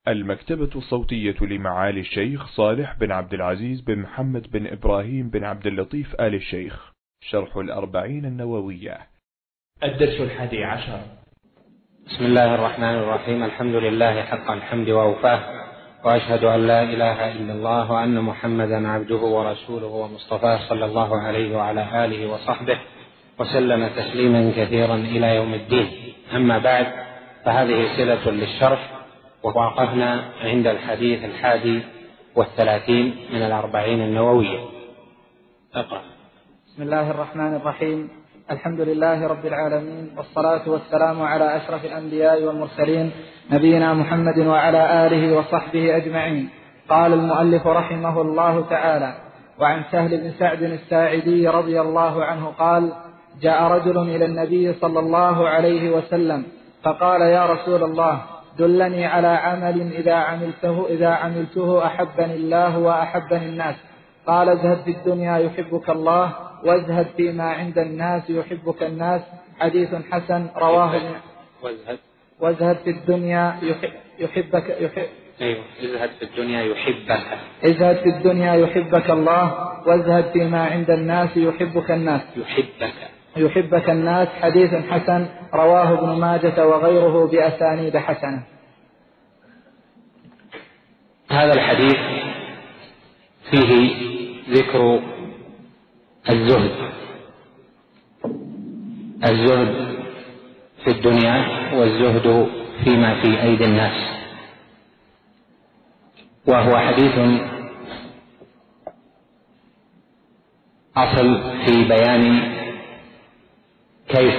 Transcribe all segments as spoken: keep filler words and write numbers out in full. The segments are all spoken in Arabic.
المكتبة الصوتية لمعالي الشيخ صالح بن عبد العزيز بن محمد بن إبراهيم بن عبد اللطيف آل الشيخ، شرح الأربعين النووية. الدرس الحادي عشر. بسم الله الرحمن الرحيم. الحمد لله حق الحمد وأوفاه، وأشهد أن لا إله إلا الله وأن محمدا عبده ورسوله ومصطفاه صلى الله عليه وعلى آله وصحبه وسلم تسليما كثيرا إلى يوم الدين. أما بعد، فهذه صلة للشرح، ووقفنا عند الحديث الحادي والثلاثين من الأربعين النووية. اقرأ. بسم الله الرحمن الرحيم. الحمد لله رب العالمين، والصلاة والسلام على أشرف الأنبياء والمرسلين نبينا محمد وعلى آله وصحبه أجمعين. قال المؤلف رحمه الله تعالى: وعن سهل بن سعد الساعدي رضي الله عنه قال: جاء رجل إلى النبي صلى الله عليه وسلم فقال: يا رسول الله، دلني على عمل إذا عملته, إذا عملته أحبني الله وأحبني الناس. قال: ازهد في الدنيا يحبك الله، وازهد فيما عند الناس يحبك الناس. حديث حسن رواه. وازهد وازهد في الدنيا يحبك يحب أيوه ازهد في الدنيا يحبك ازهد في الدنيا يحبك الله، وازهد فيما عند الناس يحبك الناس يحبك يحبك الناس. حديث حسن رواه ابن ماجة وغيره بأسانيد حسنة. هذا الحديث فيه ذكر الزهد الزهد في الدنيا، والزهد فيما في أيدي الناس، وهو حديث أصل في بيان كيف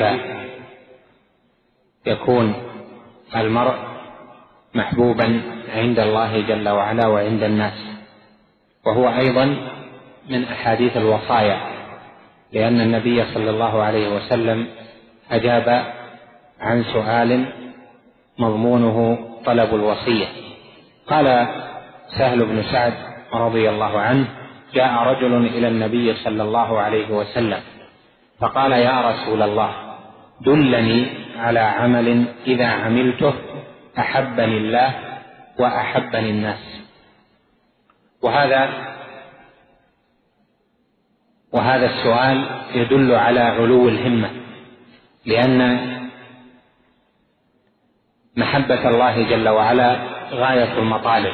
يكون المرء محبوبا عند الله جل وعلا وعند الناس، وهو أيضا من أحاديث الوصايا، لأن النبي صلى الله عليه وسلم أجاب عن سؤال مضمونه طلب الوصية. قال سهل بن سعد رضي الله عنه: جاء رجل إلى النبي صلى الله عليه وسلم فقال: يا رسول الله، دلني على عمل إذا عملته أحبني الله وأحبني الناس. وهذا وهذا السؤال يدل على علو الهمة، لأن محبة الله جل وعلا غاية المطالب،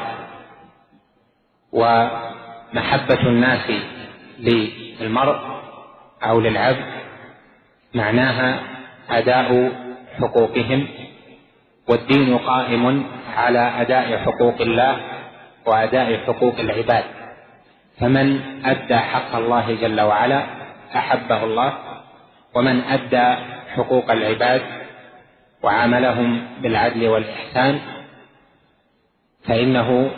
ومحبة الناس للمرء أو للعبد معناها أداء حقوقهم، والدين قائم على أداء حقوق الله وأداء حقوق العباد، فمن أدى حق الله جل وعلا أحبه الله، ومن أدى حقوق العباد وعاملهم بالعدل والإحسان فإنه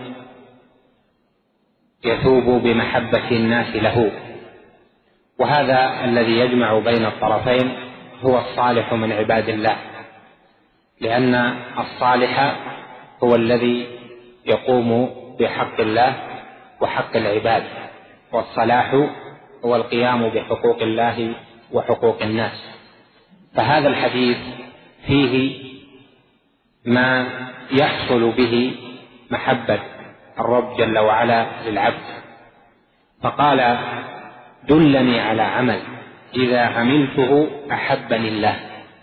يثوب بمحبة الناس له. وهذا الذي يجمع بين الطرفين هو الصالح من عباد الله، لأن الصالح هو الذي يقوم بحق الله وحق العباد، والصلاح هو القيام بحقوق الله وحقوق الناس. فهذا الحديث فيه ما يحصل به محبة الرب جل وعلا للعبد، فقال: دلني على عمل إذا عملته أحبني الله.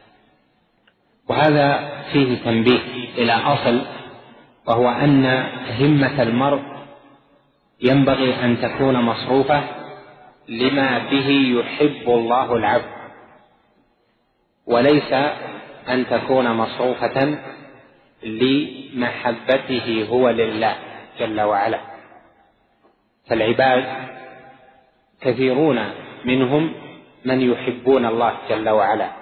وهذا فيه تنبيه إلى أصل، وهو أن همة المرء ينبغي أن تكون مصروفة لما به يحب الله العبد، وليس أن تكون مصروفة لمحبته هو لله جل وعلا. فالعباد كثيرون منهم من يحبون الله جل وعلا،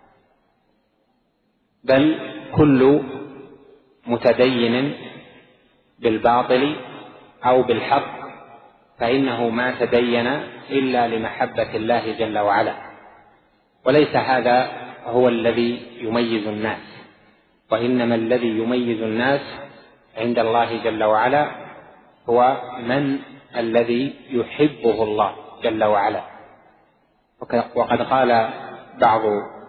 بل كل متدين بالباطل أو بالحق فإنه ما تدين إلا لمحبة الله جل وعلا، وليس هذا هو الذي يميز الناس، وإنما الذي يميز الناس عند الله جل وعلا هو من الذي يحبه الله جل وعلا. وقد قال بعض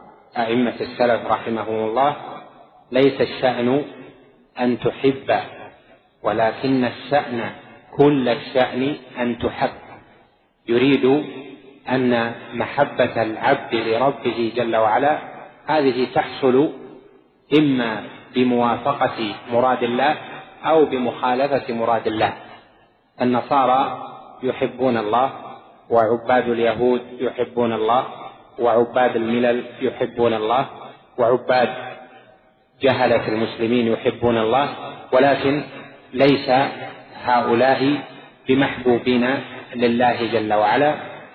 أئمة السلف رحمهم الله: ليس الشأن أن تحب ولكن الشأن كل الشأن أن تحب. يريد أن محبة العبد لربه جل وعلا هذه تحصل إما بموافقة مراد الله أو بمخالفة مراد الله. النصارى يحبون الله، وعباد اليهود يحبون الله، وعباد الملل يحبون الله، وعباد جهلة المسلمين يحبون الله، ولكن ليس هؤلاء بمحبوبين لله جل وعلا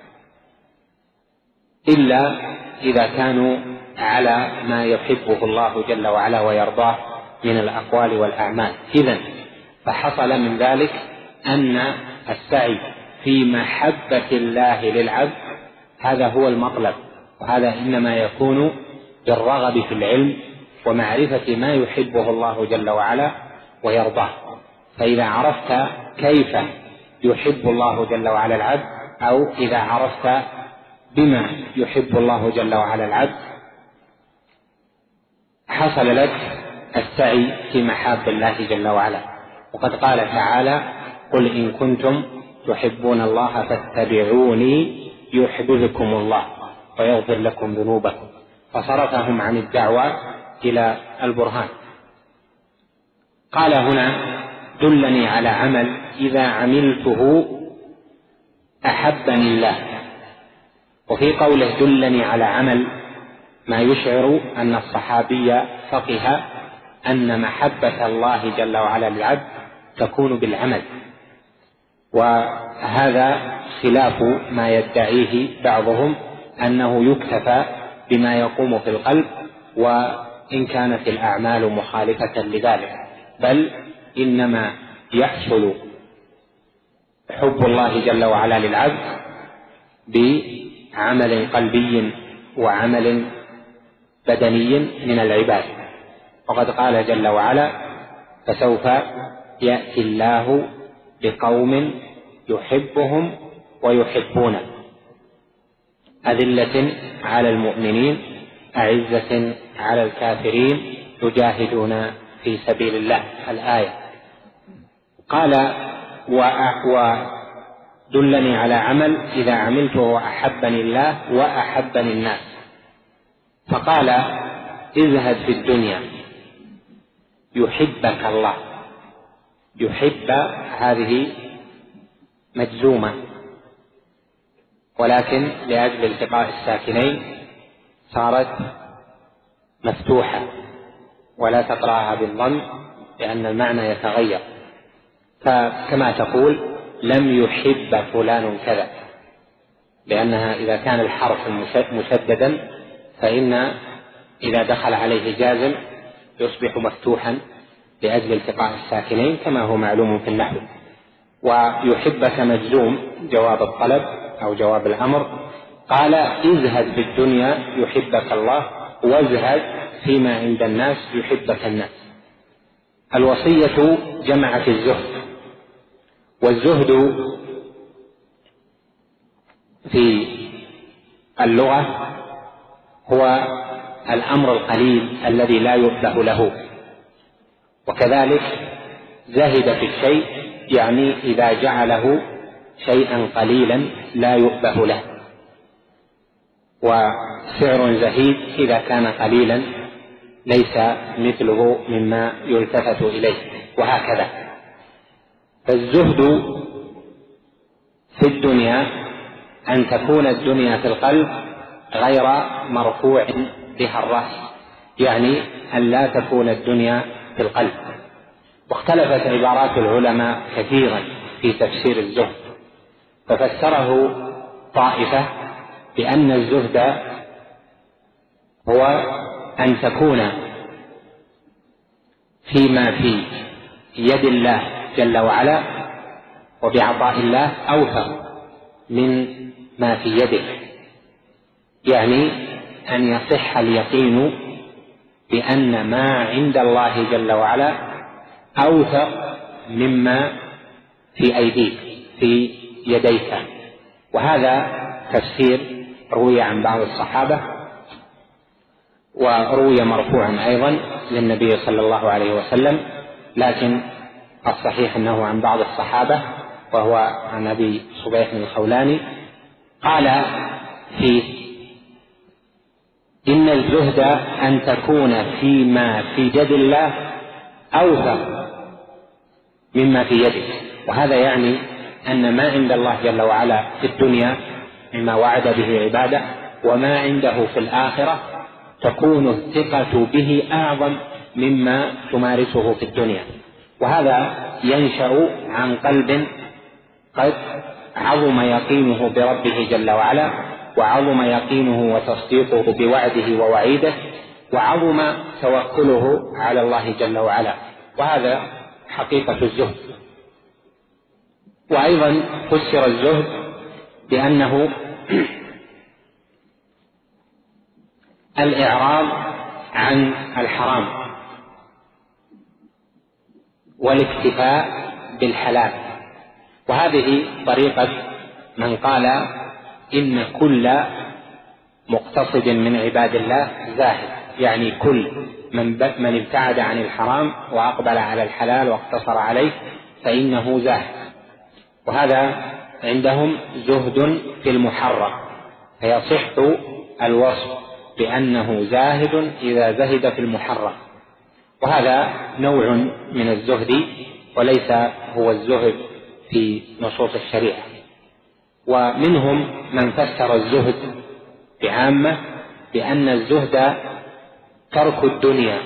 إلا إذا كانوا على ما يحبه الله جل وعلا ويرضاه من الأقوال والأعمال. إذن فحصل من ذلك أن السعي في محبة الله للعبد هذا هو المطلب، وهذا إنما يكون بالرغب في العلم ومعرفة ما يحبه الله جل وعلا ويرضاه. فإذا عرفت كيف يحب الله جل وعلا العبد، أو إذا عرفت بما يحب الله جل وعلا العبد، حصل لك السعي في محاب الله جل وعلا. وقد قال تعالى: قل إن كنتم تحبون الله فاتبعوني يحببكم الله ويغفر لكم ذنوبكم. فصرفهم عن الدعوة إلى البرهان. قال هنا: دلني على عمل إذا عملته أحبني الله. وفي قوله دلني على عمل ما يشعر أن الصحابي فقه أن محبة الله جل وعلا للعبد تكون بالعمل، وهذا خلاف ما يدعيه بعضهم أنه يكتفى بما يقوم في القلب وإن كانت الأعمال مخالفة لذلك، بل إنما يحصل حب الله جل وعلا للعبد بعمل قلبي وعمل بدني من العباد. وقد قال جل وعلا: فسوف يأتي الله بقوم يحبهم ويحبونه أذلة على المؤمنين أعزة على الكافرين يجاهدون في سبيل الله. الآية. قال: ودلني على عمل إذا عملته أحبني الله وأحبني الناس. فقال: اذهب في الدنيا يحبك الله. يحب هذه مجزومة، ولكن لأجل التقاء الساكنين صارت مفتوحة، ولا تقرأها بالضم لأن المعنى يتغير. فكما تقول: لم يحب فلان كذا، لأنها إذا كان الحرف مشددا فإن إذا دخل عليه جازم يصبح مفتوحا لأجل التقاء الساكنين كما هو معلوم في النحو. ويحبك مجزوم جواب الطلب أو جواب الأمر. قال: اذهب في الدنيا يحبك الله واذهب فيما عند الناس يحبك الناس. الوصية جمعت الزهد، والزهد في اللغة هو الأمر القليل الذي لا يؤبه له، وكذلك زهد في الشيء يعني إذا جعله شيئا قليلا لا يؤبه له، وسعر زهيد إذا كان قليلا ليس مثله مما يلتفت إليه، وهكذا. فالزهد في الدنيا أن تكون الدنيا في القلب غير مرفوع بها الرأس، يعني أن لا تكون الدنيا في القلب. واختلفت عبارات العلماء كثيرا في تفسير الزهد، ففسره طائفة بأن الزهد هو أن تكون فيما في يد الله جل وعلا وبعطاء الله أوفر من ما في يده، يعني أن يصح اليقين بأن ما عند الله جل وعلا أوثق مما في أيديك في يديك. وهذا تفسير روي عن بعض الصحابة، وروي مرفوعا أيضا للنبي صلى الله عليه وسلم، لكن الصحيح أنه عن بعض الصحابة وهو عن أبي صبيح الخولاني قال فيه: إن الزهد أن تكون فيما في يد الله أوثق مما في يدك. وهذا يعني أن ما عند الله جل وعلا في الدنيا مما وعد به عباده وما عنده في الآخرة تكون الثقة به أعظم مما تمارسه في الدنيا. وهذا ينشأ عن قلب قد عظم يقينه بربه جل وعلا، وعظم يقينه وتصديقه بوعده ووعيده، وعظم توكله على الله جل وعلا. وهذا حقيقة الزهد. وأيضا فسر الزهد بأنه الإعراض عن الحرام والاكتفاء بالحلال. وهذه طريقة من قال إن كل مقتصد من عباد الله زاهد، يعني كل من من ابتعد عن الحرام وأقبل على الحلال واقتصر عليه فإنه زاهد. وهذا عندهم زهد في المحرم، فيصح الوصف بأنه زاهد إذا زهد في المحرم. وهذا نوع من الزهد وليس هو الزهد في نصوص الشريعة. ومنهم من فسر الزهد بعامة بأن الزهد ترك الدنيا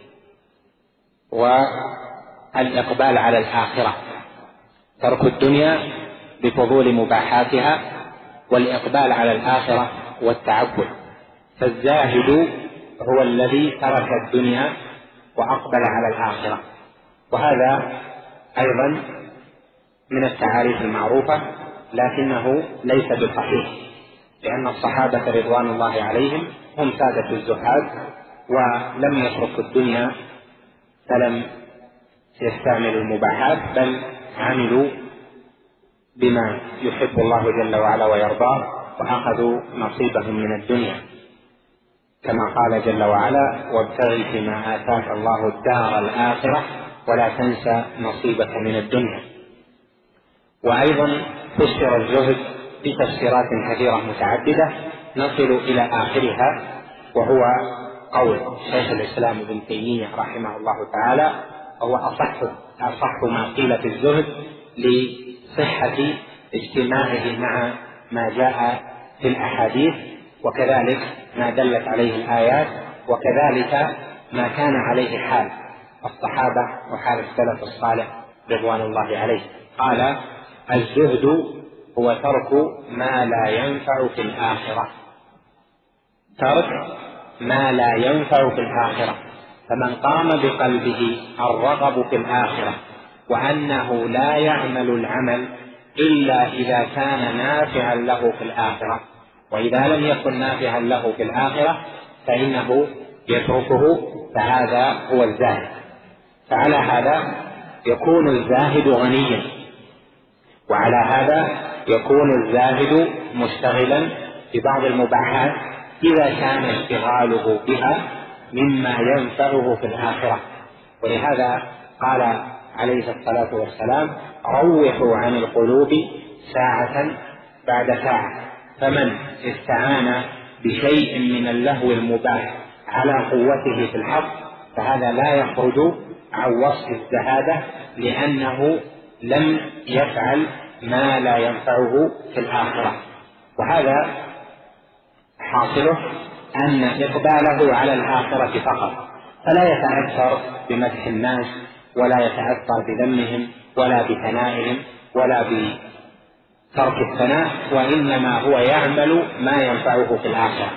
والإقبال على الآخرة، ترك الدنيا بفضول مباحاتها والإقبال على الآخرة والتعبد. فالزاهد هو الذي ترك الدنيا وأقبل على الآخرة. وهذا أيضا من التعاريف المعروفة، لكنه ليس بصحيح، لأن الصحابة رضوان الله عليهم هم سادة الزهاد ولم يتركوا الدنيا فلم يستعملوا المباحات، بل عملوا بما يحب الله جل وعلا ويرضاه وأخذوا نصيبهم من الدنيا، كما قال جل وعلا: وابتغ فيما آتاك الله الدار الآخرة ولا تنسى نصيبك من الدنيا. وأيضا فسر الزهد بتفسيرات كثيرة متعددة نصل إلى آخرها، وهو قول شيخ الإسلام ابن تيمية رحمه الله تعالى، هو أصح أصح ما قيل في الزهد لصحة اجتماعه مع ما جاء في الأحاديث، وكذلك ما دلت عليه الآيات، وكذلك ما كان عليه حال الصحابة وحال السلف الصالح رضوان الله عليه. قال: الزهد هو ترك ما لا ينفع في الآخرة، ترك ما لا ينفع في الآخرة. فمن قام بقلبه الرغب في الآخرة وأنه لا يعمل العمل إلا إذا كان نافعا له في الآخرة، وإذا لم يكن نافعا له في الآخرة فإنه يتركه، فهذا هو الزاهد. فعلى هذا يكون الزاهد غنيا، وعلى هذا يكون الزاهد مشتغلا ببعض المباحات إذا كان اشتغاله بها مما ينفعه في الآخرة. ولهذا قال عليه الصلاة والسلام: روحوا عن القلوب ساعة بعد ساعة. فمن استعان بشيء من اللهو المباح على قوته في الحق فهذا لا يخرج عن وصف الزهادة، لأنه لم يفعل ما لا ينفعه في الآخرة. وهذا حاصله أن إقباله على الآخرة فقط، فلا يتأثر بمدح الناس ولا يتأثر بذمهم ولا بثنائهم ولا بترك الثناء، وإنما هو يعمل ما ينفعه في الآخرة،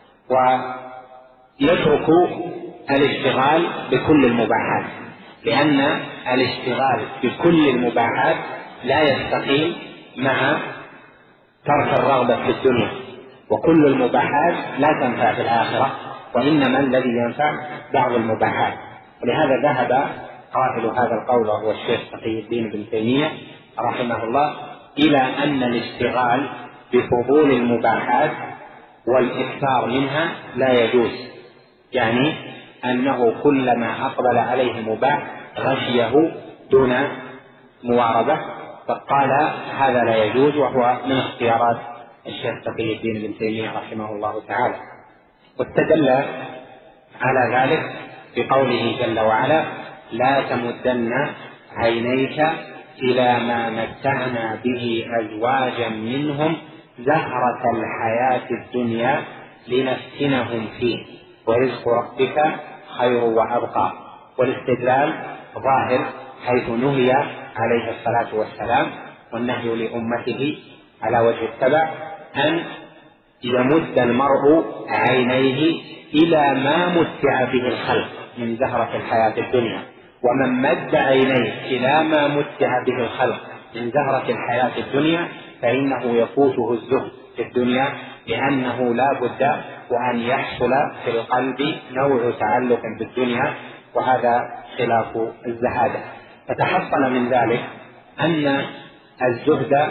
ويترك الاشتغال بكل المباحات، لأن الاشتغال بكل المباحات لا يستقيم مع ترك الرغبة في الدنيا، وكل المباحات لا تنفع في الآخرة، وإنما الذي ينفع بعض المباحات. ولهذا ذهب قائل هذا القول وهو الشيخ تقي الدين بن تيمية رحمه الله إلى أن الاشتغال بفضول المباحات والإكثار منها لا يجوز، يعني أنه كلما أقبل عليه مباح غشيه دون مواربة، فقال هذا لا يجوز، وهو من اختيارات الشيخ تقي الدين ابن تيمية رحمه الله تعالى. واستدل على ذلك بقوله جل وعلا: لا تمدن عينيك إلى ما متعنا به أزواجا منهم زهرة الحياة الدنيا لنفتنهم فيه ورزق ربك خير وأبقى. والاستدلال ظاهر، حيث نهي عليه الصلاة والسلام والنهي لأمته على وجه التبع أن يمد المرء عينيه إلى ما متع به الخلق من زهرة الحياة الدنيا، ومن مد عينيه إلى ما متع به الخلق من زهرة الحياة الدنيا فإنه يفوته الزهد في الدنيا، لأنه لا بد وأن يحصل في القلب نوع تعلق بالدنيا، وهذا خلاف الزهادة. فتحصل من ذلك أن الزهد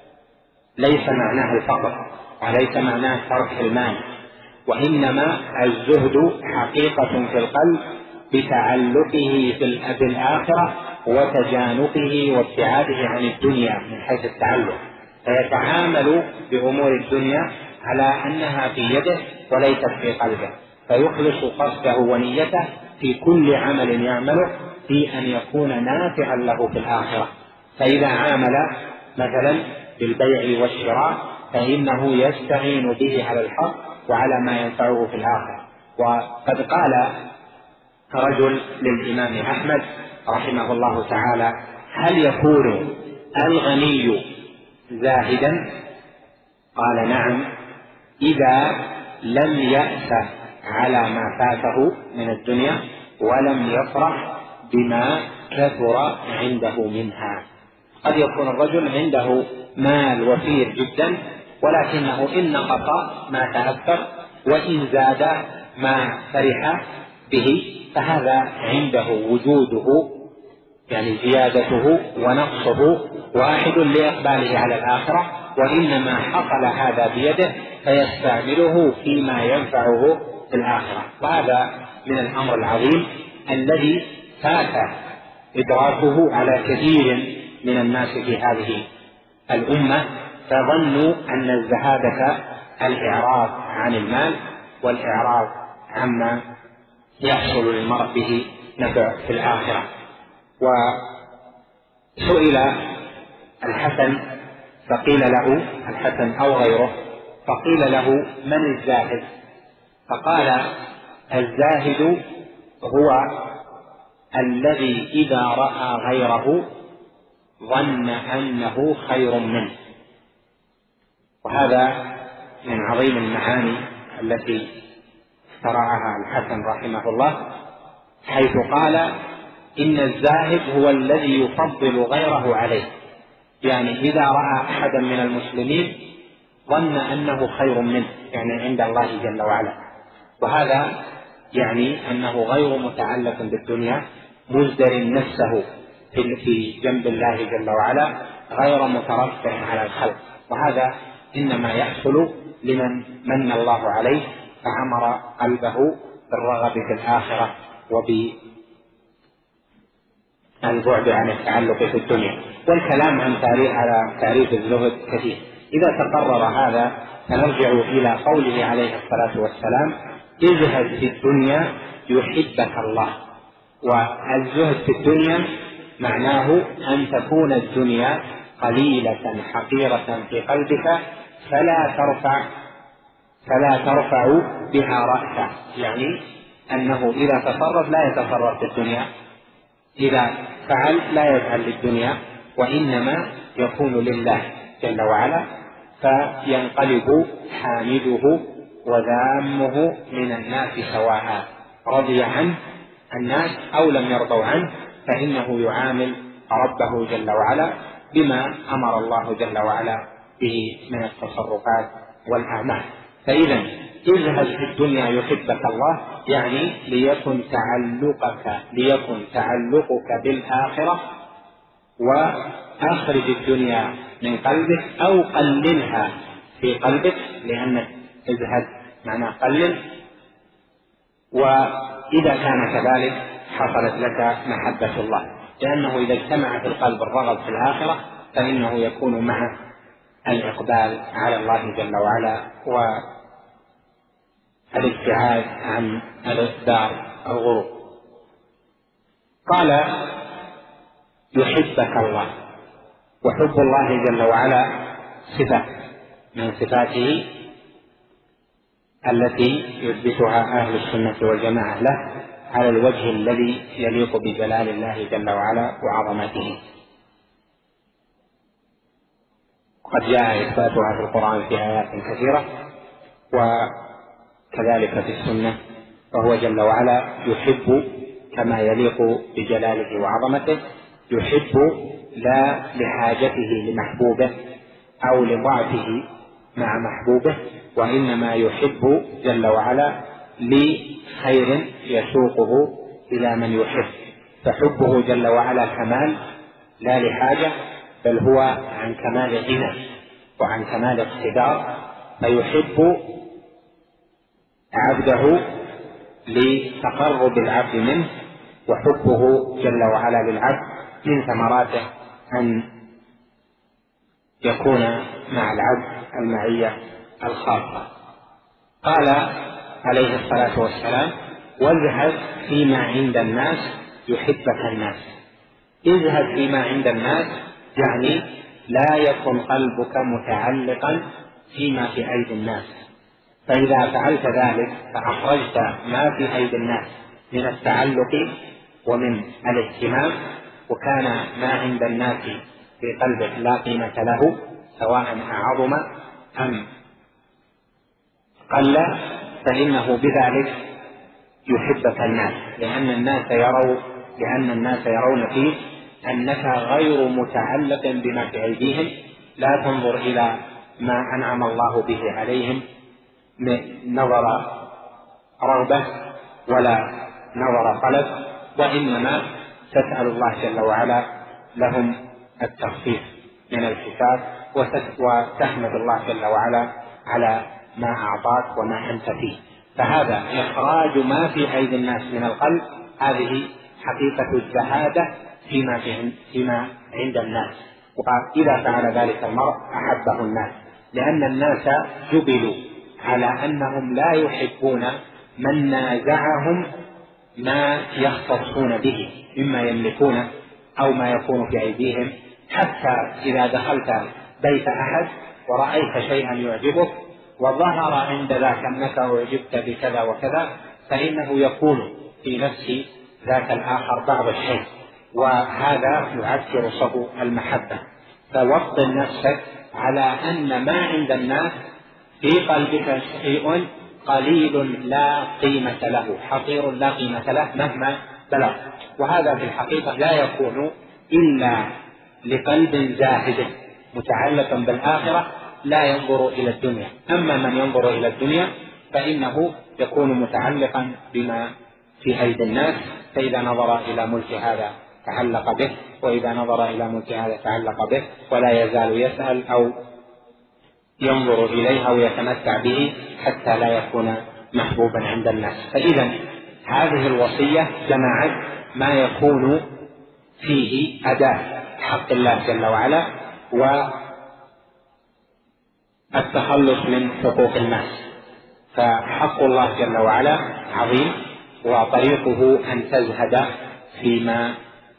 ليس معناه الفقر وليس معناه ترك المال، وإنما الزهد حقيقة في القلب بتعلقه بالآخرة وتجانبه وابتعاده عن الدنيا من حيث التعلق، فيتعامل بأمور الدنيا على أنها في يده وليست في قلبه، فيخلص قصده ونيته في كل عمل يعمله في أن يكون نافعا له في الآخرة. فإذا عامل مثلا بالبيع والشراء فإنه يستعين به على الحق وعلى ما ينفعه في الآخرة. وقد قال رجل للإمام أحمد رحمه الله تعالى: هل يكون الغني زاهدا؟ قال: نعم، إذا لم يأس على ما فاته من الدنيا ولم يفرح بما كثر عنده منها. قد يكون الرجل عنده مال وفير جدا، ولكنه إن نقص ما تأثر وإن زاد ما فرح به، فهذا عنده وجوده يعني زيادته ونقصه واحد لإقباله على الآخرة، وإنما حصل هذا بيده فيستعمله فيما ينفعه في الآخرة. وهذا من الأمر العظيم الذي فات إدراكه على كثير من الناس في هذه الأمة، فظنوا أن الزهادة الإعراض عن المال والإعراض عما يحصل للمرء به نفع في الآخرة. وسئل الحسن فقيل له، الحسن أو غيره، فقيل له: من الزاهد؟ فقال: الزاهد هو الذي إذا رأى غيره ظن أنه خير منه. وهذا من عظيم المعاني التي اخترعها الحسن رحمه الله، حيث قال: إن الزاهد هو الذي يفضل غيره عليه، يعني إذا رأى أحدا من المسلمين ظن أنه خير منه، يعني عند الله جل وعلا. وهذا يعني أنه غير متعلق بالدنيا، مزدر نفسه في جنب الله جل وعلا، غير مترفع على الخلق. وهذا إنما يحصل لمن من الله عليه فعمر قلبه بالرغبة في الآخرة وبالبعد عن التعلق في الدنيا. والكلام عن تاريخ على تعريف الزهد كثير. إذا تقرر هذا فنرجع إلى قوله عليه الصلاة والسلام: ازهد في الدنيا يحبك الله. والزهد في الدنيا معناه أن تكون الدنيا قليلة حقيرة في قلبك فلا ترفع فلا ترفع بها رأسا، يعني أنه إذا تصرف لا يتصرف في الدنيا، إذا فعل لا يفعل للدنيا، وإنما يكون لله جل وعلا، فينقلب حامده وذامه من الناس سواء، رضي عنه الناس أو لم يرضوا عنه، فإنه يعامل ربه جل وعلا بما أمر الله جل وعلا به من التصرفات والأعمال. فإذا ازهد في الدنيا يحبك الله، يعني ليكن تعلقك ليكن تعلقك بالآخرة، وأخرج الدنيا من قلبك أو قللها في قلبك، لأن ازهد معناه قلل. وإذا كان كذلك حصلت لك محبة الله. لأنه إذا اجتمع في القلب الرغب في الآخرة فإنه يكون معه الإقبال على الله جل وعلا والابتعاد عن الدار الغرور. قال يحبك الله، وحب الله جل وعلا صفة من صفاته التي يثبتها أهل السنة والجماعة له على الوجه الذي يليق بجلال الله جل وعلا وعظمته، قد جاء إثباتها في القرآن في آيات كثيرة وكذلك في السنة. فهو جل وعلا يحب كما يليق بجلاله وعظمته، يحب لا لحاجته لمحبوبه أو لضعفه مع محبوبه، وإنما يحب جل وعلا لخير يسوقه إلى من يحب. فحبه جل وعلا كمال لا لحاجة، بل هو عن كمال غنى وعن كمال اقتدار، فيحب عبده لتقرب العبد منه. وحبه جل وعلا للعبد من ثمراته أن يكون مع العبد المعية الخاصة. قال عليه الصلاة والسلام: واذهب فيما عند الناس يحبك الناس. اذهب فيما عند الناس يعني لا يكن قلبك متعلقا فيما في أيدي الناس، فإذا فعلت ذلك فأخرجت ما في أيدي الناس من التعلق ومن الاهتمام، وكان ما عند الناس في قلبك لا قيمة له سواء أعظم أم قل، فإنه بذلك يحبك الناس، لأن الناس يرون لأن الناس يرون فيه أنك غير متعلق بما في أيديهم، لا تنظر إلى ما أنعم الله به عليهم نظر رغبة ولا نظر طلب، وإنما تسأل الله جل وعلا لهم التخفيف من الحساب، وتحمد الله جل وعلا على ما أعطاك وما أنت فيه. فهذا إخراج ما في أيدي الناس من القلب، هذه حقيقة الزهادة فيما, في فيما عند الناس. وإذا فعل ذلك المرء أحبه الناس، لأن الناس جبلوا على أنهم لا يحبون من نازعهم ما يختصون به مما يملكون أو ما يكون في أيديهم. حتى إذا دخلت بيت أحد ورأيت شيئا يعجبك وظهر عند ذاك أنك أعجبت بكذا وكذا، فإنه يكون في نفس ذاك الآخر بعض الشيء، وهذا يعكر صفو المحبة. فوطن نفسك على أن ما عند الناس في قلبك شيء قليل لا قيمة له، حقير لا قيمة له مهما بلغ. وهذا في الحقيقة لا يكون إلا لقلب زاهد متعلق بالآخرة لا ينظر إلى الدنيا. أما من ينظر إلى الدنيا فإنه يكون متعلقا بما في أيدي الناس، فإذا نظر إلى ملك هذا تعلق به، وإذا نظر إلى ملك هذا تعلق به، ولا يزال يسأل أو ينظر إليه أو يتمتع به حتى لا يكون محبوبا عند الناس. فإذا هذه الوصية جمعت ما يكون فيه أداء حق الله جل وعلا والتخلص من حقوق الناس. فحق الله جل وعلا عظيم، وطريقه أن تزهد فيما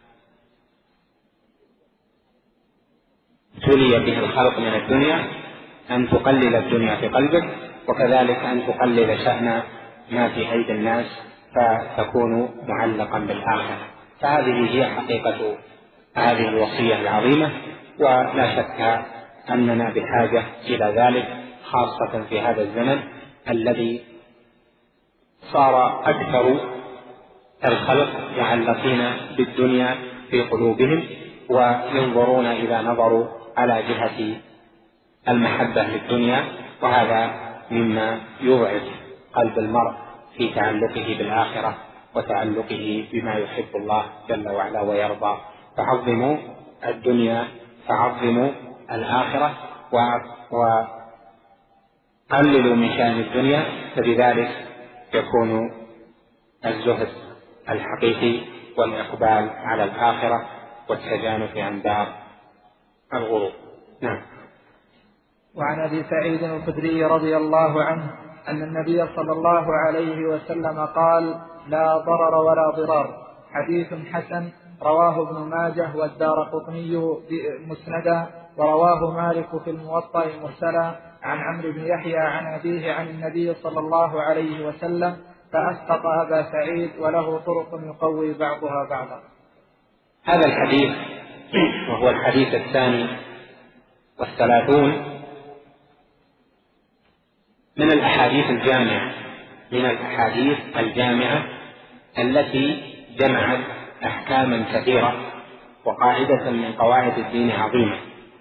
تلي به الخلق من الدنيا، أن تقلل الدنيا في قلبك، وكذلك أن تقلل شأن ما في أيدي الناس فتكون معلقا بالآخرة. فهذه هي حقيقة هذه الوصية العظيمة، ولا شك أننا بحاجة إلى ذلك، خاصة في هذا الزمن الذي صار أكثر الخلق معلقين بالدنيا في قلوبهم، وينظرون إذا نظروا على جهة المحبة للدنيا، وهذا مما يضعف قلب المرء في تعلقه بالآخرة وتعلقه بما يحب الله جل وعلا ويرضى. فعظموا الدنيا، فعظموا الآخرة، وقللوا من شأن الدنيا، فبذلك يكون الزهد الحقيقي والإقبال على الآخرة والتجانف عن دار الغرور. نعم. وعن أبي سعيد الخدري رضي الله عنه أن النبي صلى الله عليه وسلم قال: لا ضرر ولا ضرار. حديث حسن رواه ابن ماجه والدارقطني مسندا، ورواه مالك في الموطأ مرسلا عن عمرو بن يحيى عن أبيه عن النبي صلى الله عليه وسلم، فأسقط أبا سعيد، وله طرق يقوي بعضها بعضا. هذا الحديث وهو الحديث الثاني والثلاثون من الأحاديث الجامعة من الأحاديث الجامعة التي جمعت أحكاما كثيرة وقاعدة من قواعد الدين عظيمة.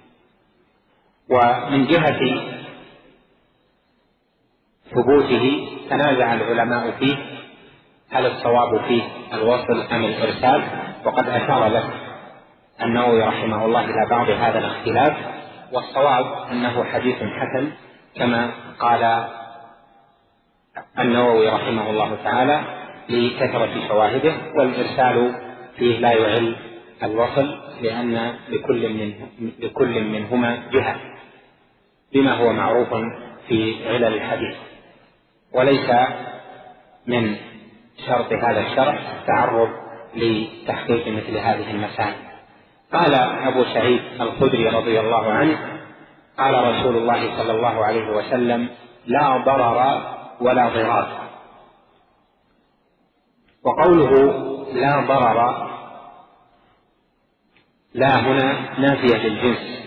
ومن جهة ثبوته تنازع العلماء فيه هل الصواب فيه الوصل أم الإرسال، وقد أشار له النووي رحمه الله إلى بعض هذا الاختلاف، والصواب أنه حديث حسن كما قال النووي رحمه الله تعالى لكثرة شواهده، والإرسال فيه لا يعل الوصل لأن لكل, من لكل منهما جهة بما هو معروف في علل الحديث، وليس من شرط هذا الشرع التعرض لتحقيق مثل هذه المسائل. قال أبو سعيد الخدري رضي الله عنه: قال رسول الله صلى الله عليه وسلم: لا ضرر ولا ضرار. وقوله لا ضرر لا هنا نافية للجنس،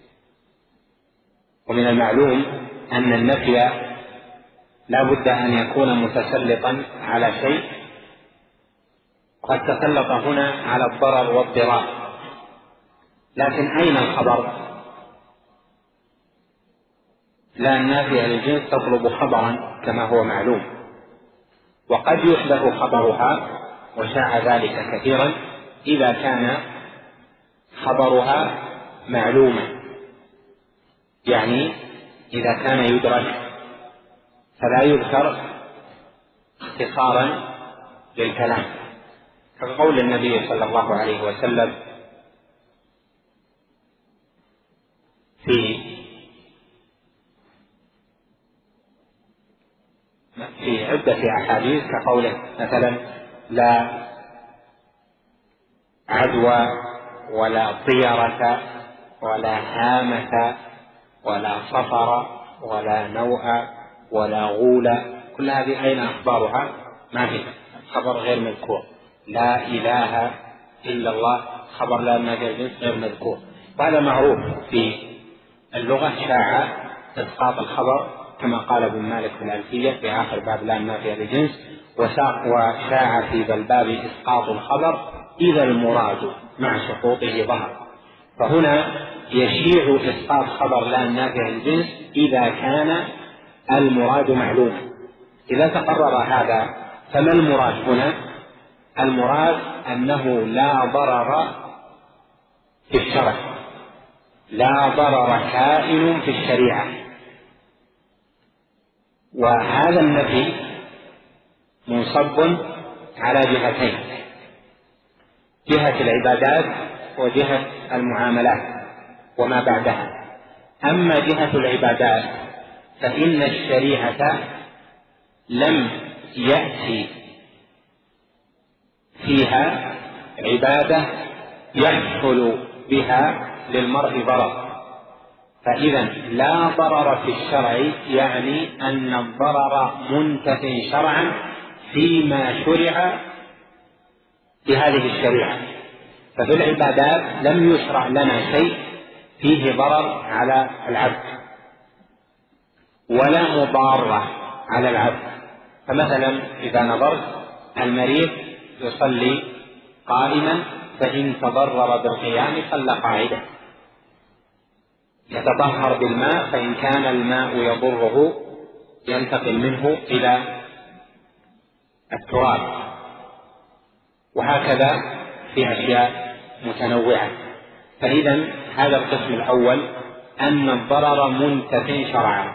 ومن المعلوم أن النفي لا بد أن يكون متسلطا على شيء، قد تسلط هنا على الضرر والضرار، لكن أين الخبر؟ لا النافية للجنس تطلب خبرا كما هو معلوم، وقد يحدث خبرها وشاع ذلك كثيرا إذا كان خبرها معلوما، يعني إذا كان يدرك فلا يذكر اختصارا للكلام، كقول النبي صلى الله عليه وسلم في في عدة أحاديث، كقوله مثلا: لا عدوى ولا طيرة ولا هامة ولا صفر ولا نوء ولا غول. كل هذه أين أخبارها؟ ما في خبر غير مذكور. لا إله إلا الله خبر لا نافي الجنس غير مذكور، وهذا معروف في اللغة، شاع إسقاط الخبر كما قال ابن مالك في الألفية في آخر باب لا نافي الجنس، وشاع في ذا الباب إسقاط الخبر إذا المراد مع سقوطه ظهر. فهنا يشيع إسقاط خبر لا نافي الجنس إذا كان المراد معلوما. إذا تقرر هذا فما المراد هنا؟ المراد أنه لا ضرر في الشرع، لا ضرر كائن في الشريعة. وهذا النفي منصب على جهتين: جهة العبادات وجهة المعاملات وما بعدها. أما جهة العبادات فإن الشريعة لم يأتي فيها عبادة يحصل بها للمرء ضرر، فإذا لا ضرر في الشرع يعني أن الضرر منتف شرعا فيما شرع بهذه الشريعة. ففي العبادات لم يشرع لنا شيء فيه ضرر على العبد ولا مضارة على العبد. فمثلا إذا نظرت المريض يصلي قائما فإن تضرر بالقيام صلى قاعدا، يتطهر بالماء فإن كان الماء يضره ينتقل منه إلى التراب، وهكذا في أشياء متنوعة. فإذا هذا القسم الأول أن الضرر منتف شرعا،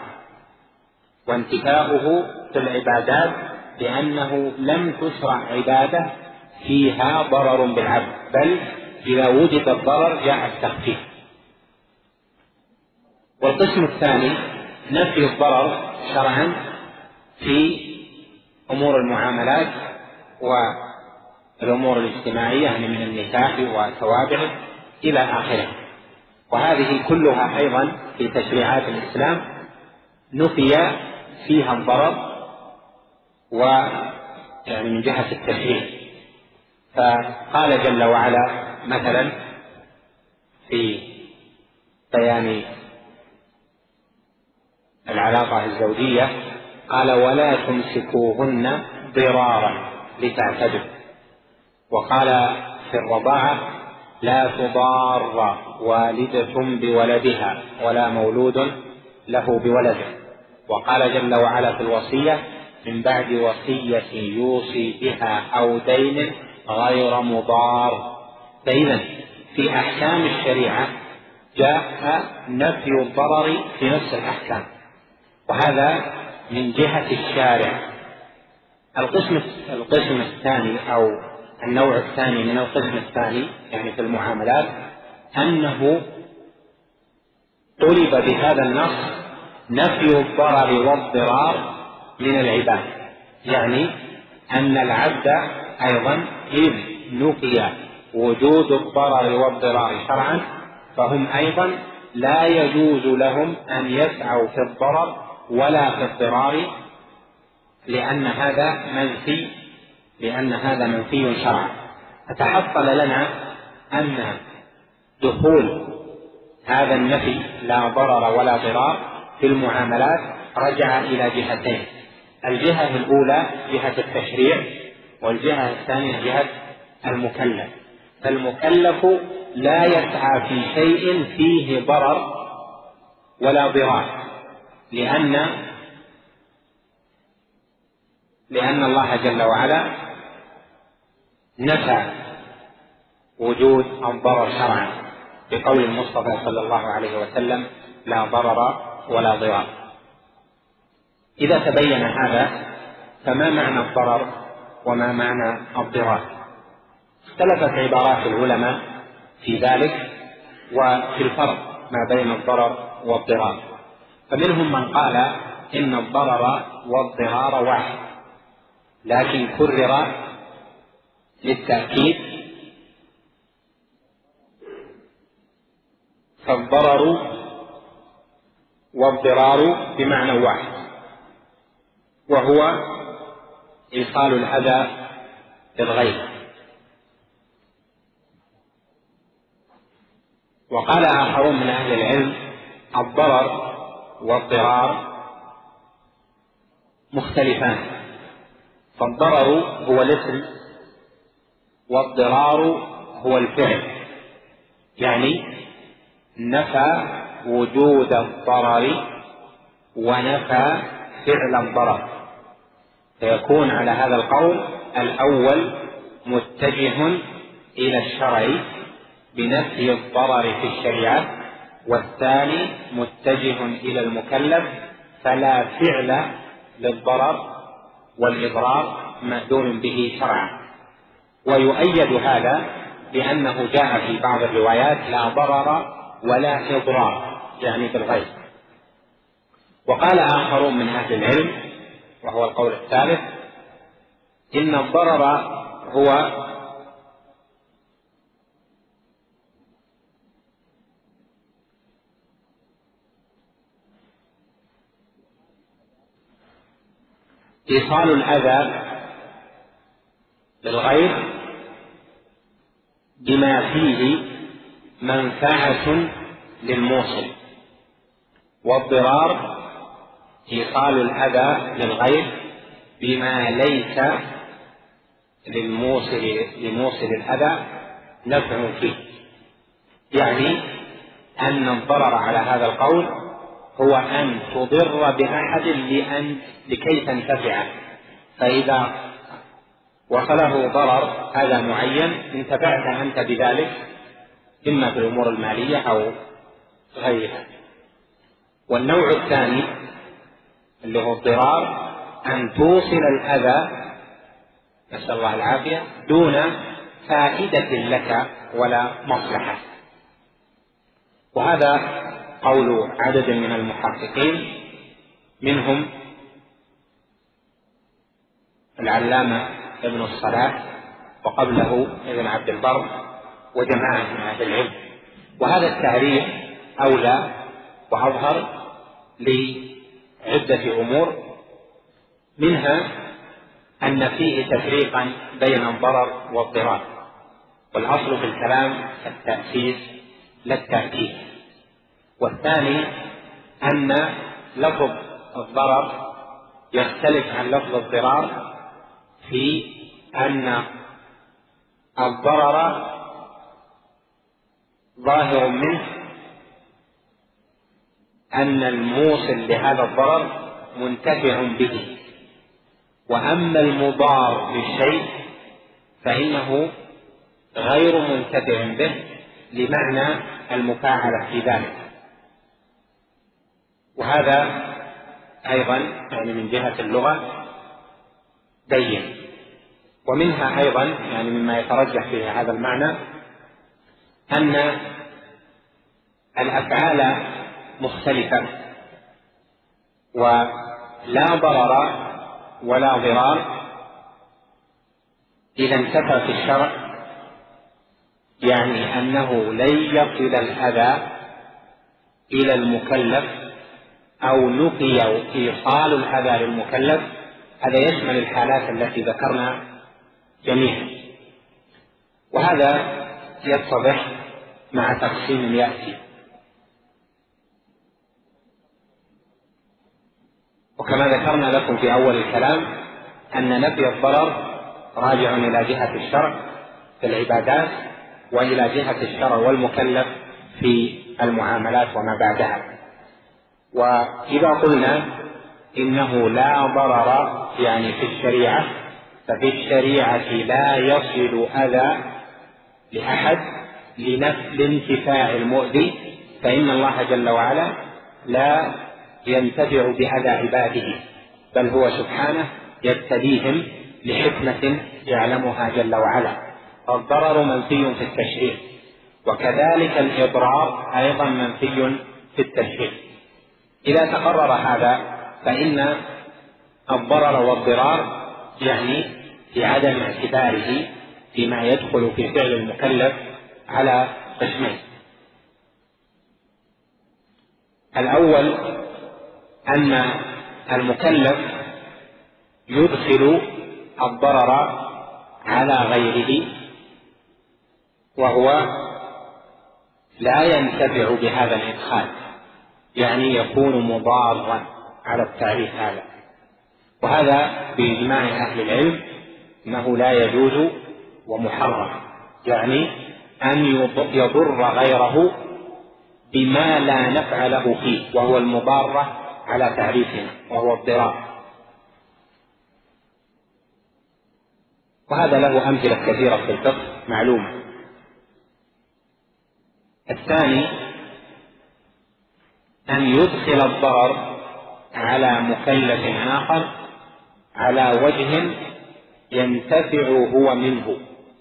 وانتفاؤه في العبادات لأنه لم تشرع عبادة فيها ضرر بالعبد، بل إذا وجد الضرر جاء التخفيف. والقسم الثاني نفي الضرر شرعا في أمور المعاملات والأمور الاجتماعية، يعني من النكاح وتوابعه إلى آخره. وهذه كلها أيضا في تشريعات الإسلام نفي فيها الضرر، ويعني من جهة التشريع. فقال جل وعلا مثلا في بيان العلاقة الزوجية قال: ولا تمسكوهن ضرارا لتعتدوا. وقال في الرضاعة: لا تضار والدة بولدها ولا مولود له بولده. وقال جل وعلا في الوصية: من بعد وصية يوصي بها أو دين غير مضار. فإذا في أحكام الشريعة جاء نفي الضرر في نفس الأحكام، وهذا من جهة الشارع. القسم القسم الثاني أو النوع الثاني من القسم الثاني يعني في المعاملات أنه طلب بهذا النص نفي الضرر والضرار من العباد، يعني أن العبد أيضا إذ نفي وجود الضرر والضرار شرعا فهم أيضا لا يجوز لهم أن يسعوا في الضرر ولا في الضرار، لأن هذا منفي لأن هذا منفي شرعا. فتحصل لنا أن دخول هذا النفي لا ضرر ولا ضرار في المعاملات رجع إلى جهتين: الجهة الأولى جهة التشريع، والجهة الثانية جهة المكلف. فالمكلف لا يسعى في شيء فيه ضرر ولا ضرار، لأن لأن الله جل وعلا نفى وجود الضرر شرعا بقول المصطفى صلى الله عليه وسلم: لا ضرر ولا ضرار. إذا تبين هذا فما معنى الضرر وما معنى الضرار؟ اختلفت عبارات العلماء في ذلك وفي الفرق ما بين الضرر والضرار. فمنهم من قال إن الضرر والضرار واحد، لكن كرر للتأكيد، فالضرر والضرار بمعنى واحد، وهو إيصال الأذى للغير. وقال آخرون من أهل العلم: الضرر والضرار مختلفان، فالضرر هو الاسم والضرار هو الفعل، يعني نفى وجود الضرر ونفى فعل الضرر. فيكون على هذا القول الأول متجه إلى الشرع بنفي الضرر في الشريعة، والثاني متجه إلى المكلف فلا فعل للضرر والإضرار مأذون به شرعا. ويؤيد هذا بأنه جاء في بعض الروايات: لا ضرر ولا إضرار، يعني بالغير. وقال آخرون من أهل العلم، وهو القول الثالث، إن الضرر هو إيصال الأذى للغير بما فيه منفعة للموصل، والضرار إيصال الأذى للغير بما ليس للموصل لموصل الأذى نفع فيه. يعني أن الضرر على هذا القول هو أن تضر بأحد لأن لكي تنتفع، فإذا وصله ضرر هذا معين انتفعت أنت بذلك إما في الأمور المالية أو غيرها. والنوع الثاني اللي هو الضرار أن توصل الأذى نسأل الله العافية، دون فائدة لك ولا مصلحة. وهذا قول عدد من المحققين، منهم العلامة ابن الصلاح وقبله ابن عبد البر وجماعة من أهل العلم. وهذا التعريف أولى وأظهر لعدة أمور، منها أن فيه تفريقا بين الضرر والضرار، والأصل في الكلام التأسيس لا التأكيد. والثاني أن لفظ الضرر يختلف عن لفظ الضرار في أن الضرر ظاهر منه أن الموصل لهذا الضرر منتفع به، وأما المضار بالشيء فإنه غير منتفع به لمعنى المفاعلة في ذلك. وهذا أيضا يعني من جهة اللغة بين. ومنها أيضا يعني مما يترجح في هذا المعنى أن الأفعال مختلفة، ولا ضرر ولا ضرار إذا انتفى في الشرع يعني أنه لن يصل الأذى إلى المكلف أو نفي إيصال الأذى للمكلف. هذا يشمل الحالات التي ذكرنا جميعا، وهذا يتضح مع تقسيم يأتي. وكما ذكرنا لكم في أول الكلام أن نفي الضرر راجع إلى جهة الشرع في العبادات، وإلى جهة الشرع والمكلف في المعاملات وما بعدها. وإذا قلنا إنه لا ضرر يعني في الشريعة، ففي الشريعة لا يصل أذى لأحد لانتفاع المؤذي، فإن الله جل وعلا لا ينتفع بأذى عباده، بل هو سبحانه يبتليهم لحكمة يعلمها جل وعلا. فالضرر منفي في التشريع، وكذلك الإضرار أيضا منفي في التشريع. إذا تقرر هذا فإن الضرر والضرار يعني في عدم اعتباره فيما يدخل في فعل المكلف على قسمين. الأول أن المكلف يدخل الضرر على غيره، وهو لا ينتفع بهذا الإدخال، يعني يكون مضارا على التعريف هذا. وهذا بإجماع أهل العلم أنه لا يجوز ومحرم، يعني أن يضر غيره بما لا نفع له فيه، وهو المضارة على تعريفنا وهو الضرار. وهذا له أمثلة كثيرة في الفقه معلومة. الثاني أن يدخل الضرر على مكلف آخر على وجه ينتفع هو منه،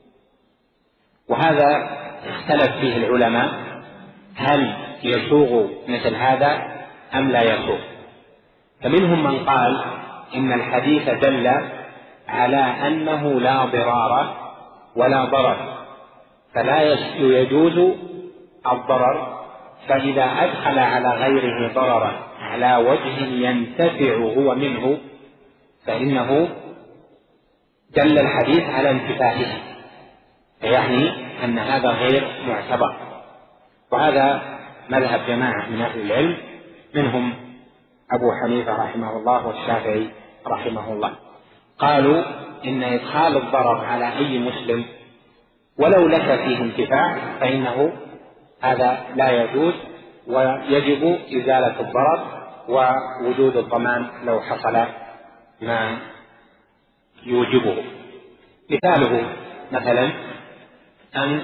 وهذا اختلف فيه العلماء هل يسوغ مثل هذا أم لا يسوغ. فمنهم من قال إن الحديث دل على أنه لا ضرار ولا ضرر، فلا يجوز الضرر، فإذا أدخل على غيره ضررا على وجه ينتفع هو منه فإنه دل الحديث على انتفاعه، فيعني أن هذا غير معتبر. وهذا مذهب جماعة من أهل العلم، منهم أبو حنيفة رحمه الله والشافعي رحمه الله. قالوا إن إدخال الضرر على أي مسلم ولو لك فيه انتفاع فإنه هذا لا يجوز، ويجب إزالة الضرر ووجود الضمان لو حصل ما يوجبه. مثاله مثلا أن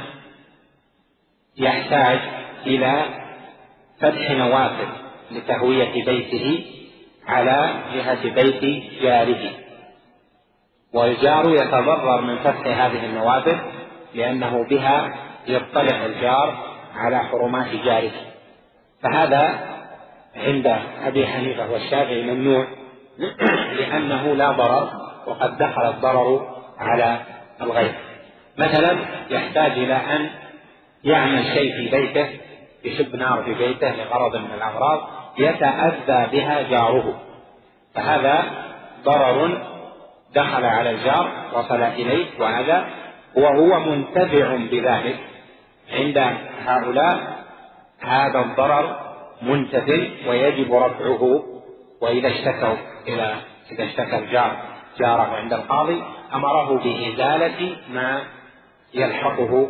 يحتاج إلى فتح نوافذ لتهوية بيته على جهة بيت جاره، والجار يتضرر من فتح هذه النوافذ لأنه بها يطلع الجار على حرمات جاره، فهذا عند أبي حنيفة والشافعي ممنوع لأنه لا ضرر وقد دخل الضرر على الغير. مثلا يحتاج إلى أن يعمل شيء في بيته، يشب نار في بيته لغرض من الأغراض يتأذى بها جاره، فهذا ضرر دخل على الجار وصل إليه وهذا وهو منتفع بذلك. عند هؤلاء هذا الضرر منتفع ويجب رفعه، وإذا اشتكوا إلى إذا اشتكى الجار جاره عند القاضي أمره بإزالة ما يلحقه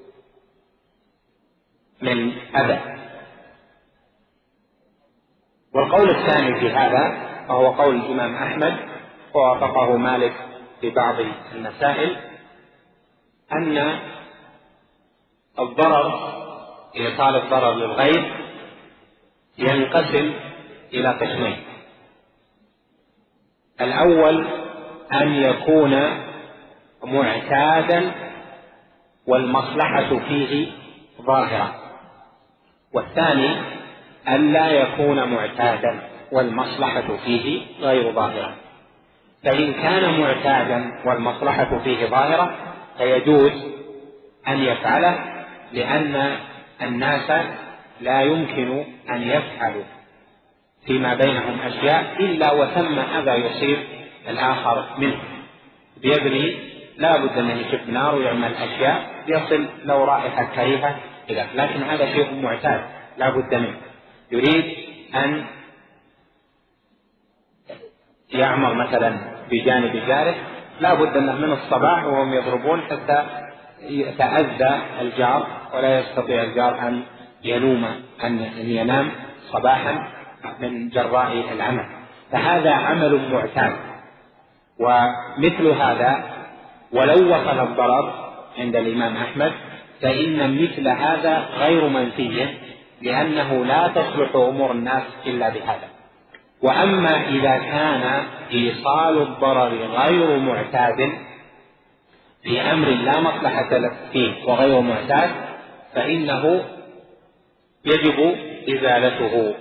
من أذى. والقول الثاني في هذا وهو قول الإمام أحمد ووافقه مالك في بعض المسائل، أن الضرر إيصال الضرر للغير ينقسم إلى قسمين. الأول أن يكون معتادا والمصلحة فيه ظاهرة، والثاني أن لا يكون معتادا والمصلحة فيه غير ظاهرة. فإن كان معتادا والمصلحة فيه ظاهرة فيجوز أن يفعله، لأن الناس لا يمكن أن يفعلوا فيما بينهم أشياء إلا وثم أذى يصيب الآخر منه. بيبني لا بد أن يشب نار ويعمل أشياء يصل لو رائحة كريهة إلى، لكن هذا شيء معتاد لا بد منه. يريد أن يعمر مثلا بجانب جاره لا بد أنه من الصباح وهم يضربون حتى يتأذى الجار ولا يستطيع الجار أن ينوم أن ينام صباحا من جراء العمل، فهذا عمل معتاد. ومثل هذا ولو وصل الضرر عند الإمام أحمد فإن مثل هذا غير منفي، لأنه لا تصلح أمور الناس إلا بهذا. وأما إذا كان إيصال الضرر غير معتاد في أمر لا مصلحة له فيه وغير معتاد فإنه يجب إزالته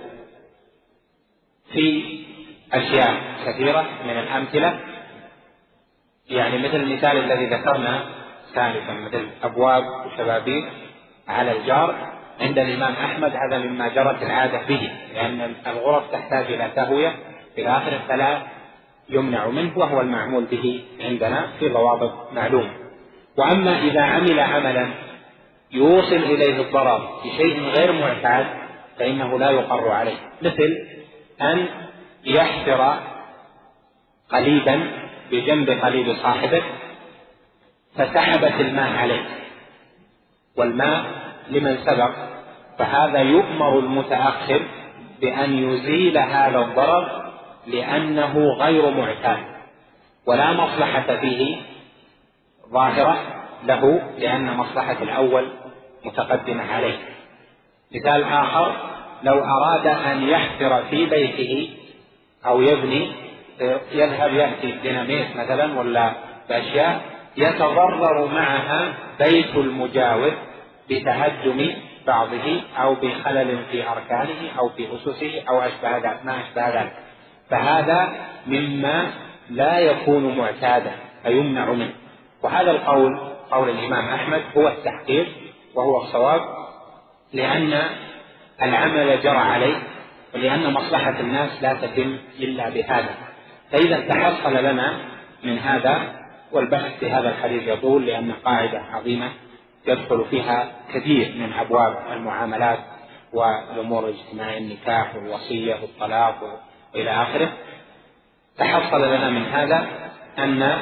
في أشياء كثيرة من الأمثلة، يعني مثل المثال الذي ذكرنا ثالثا مثل أبواب وشبابيك على الجار عند الإمام أحمد هذا مما جرت العادة به، لأن الغرف تحتاج إلى تهوية في الآخر فلا يمنع منه وهو المعمول به عندنا في ضوابط معلومة. وأما إذا عمل عملا يوصل إليه الضرر بشيء غير معتاد فإنه لا يقر عليه، مثل أن يحفر قليبا بجنب قليب صاحبه فسحبت الماء عليه والماء لمن سبق، فهذا يؤمر المتأخر بأن يزيل هذا الضرر لأنه غير معتاد ولا مصلحة فيه ظاهرة له لأن مصلحة الأول متقدمة عليه. مثال آخر لو أراد أن يحفر في بيته أو يبني يذهب يأتي بديناميت مثلا ولا بأشياء يتضرر معها بيت المجاور بتهدم بعضه أو بخلل في أركانه أو في أسسه أو أشبه ذلك ما أشبه ذلك، فهذا مما لا يكون معتادا فيمنع منه. وهذا القول قول الإمام أحمد هو التحقيق وهو الصواب، لأن العمل جرى عليه ولأن مصلحة الناس لا تتم إلا بهذا. فإذا تحصل لنا من هذا، والبحث في هذا الحديث يطول لأن قاعدة عظيمة يدخل فيها كثير من أبواب المعاملات والأمور الاجتماعية النكاح والوصية والطلاق وإلى آخره. تحصل لنا من هذا أن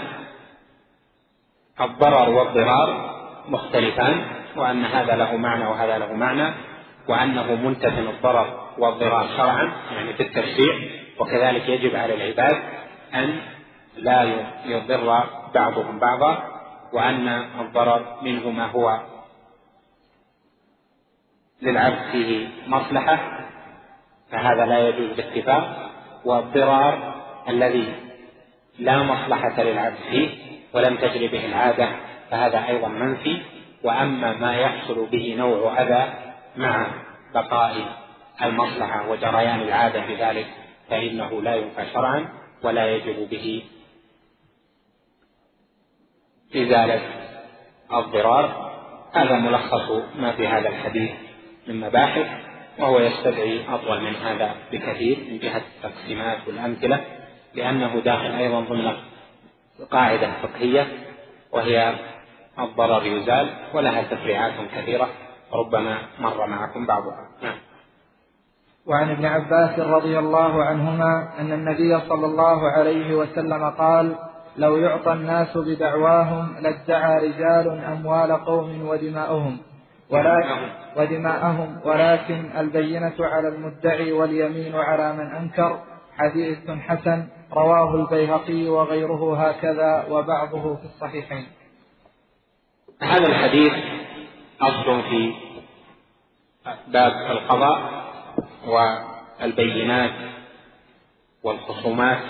الضرر والضرار مختلفان، وأن هذا له معنى وهذا له معنى، وأنه منتف الضرر والضرار شرعا يعني في التشريع، وكذلك يجب على العباد أن لا يضر بعضهم بعضا، وأن الضرر منه ما هو للعبد فيه مصلحة فهذا لا يجوز باتفاق، والضرار الذي لا مصلحة للعبد فيه ولم تجري به العادة فهذا أيضا منفي. وأما ما يحصل به نوع أذى مع بقاء المصلحة وجريان العادة بذلك فإنه لا ينفى شرعا ولا يجب به إزالة الضرار. هذا ملخص ما في هذا الحديث من مباحث، وهو يستدعي أطول من هذا بكثير من جهة التقسيمات والأمثلة، لأنه داخل أيضا ضمن قاعدة فقهية وهي الضرر يزال، ولها تفريعات كثيرة ربما مر معكم بعضها. نعم. وعن ابن عباس رضي الله عنهما أن النبي صلى الله عليه وسلم قال: لو يعطى الناس بدعواهم لادعى رجال أموال قوم ودماءهم ولكن, ودماءهم ولكن البينة على المدعي واليمين على من أنكر. حديث حسن رواه البيهقي وغيره هكذا وبعضه في الصحيحين. هذا الحديث أصل في باب القضاء والبينات والخصومات.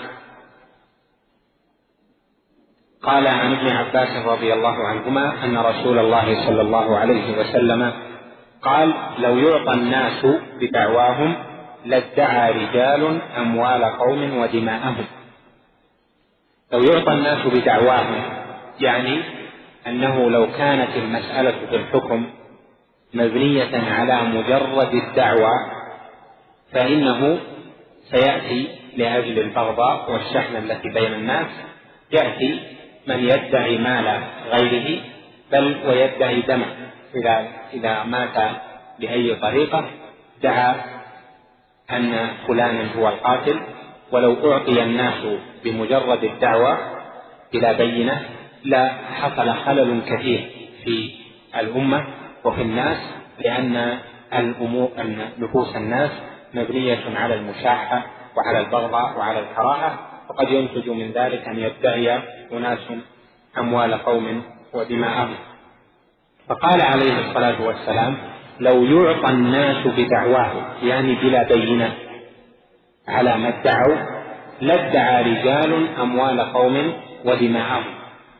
قال عن ابن عباس رضي الله عنهما أن رسول الله صلى الله عليه وسلم قال: لو يعطى الناس بدعواهم لادعى رجال أموال قوم ودماءهم. لو يعطى الناس بدعواهم يعني أنه لو كانت المسألة في الحكم مبنية على مجرد الدعوى فإنه سيأتي لأجل البغضاء والشحنة التي بين الناس، يأتي من يدعي مال غيره بل ويدعي دمه. إذا, إذا مات بأي طريقة دعا أن فلان هو القاتل، ولو أعطي الناس بمجرد الدعوى إلى بينة لا حصل خلل كثير في الأمة وفي الناس، لأن الأمور أن نفوس الناس مبنية على المشاحة وعلى البغضاء وعلى الكراهة، وقد ينتج من ذلك أن يدعي أناس أموال قوم ودماءهم. فقال عليه الصلاة والسلام: لو يعطى الناس بدعواه يعني بلا بينة على ما ادعوا لادعى رجال أموال قوم ودماءهم.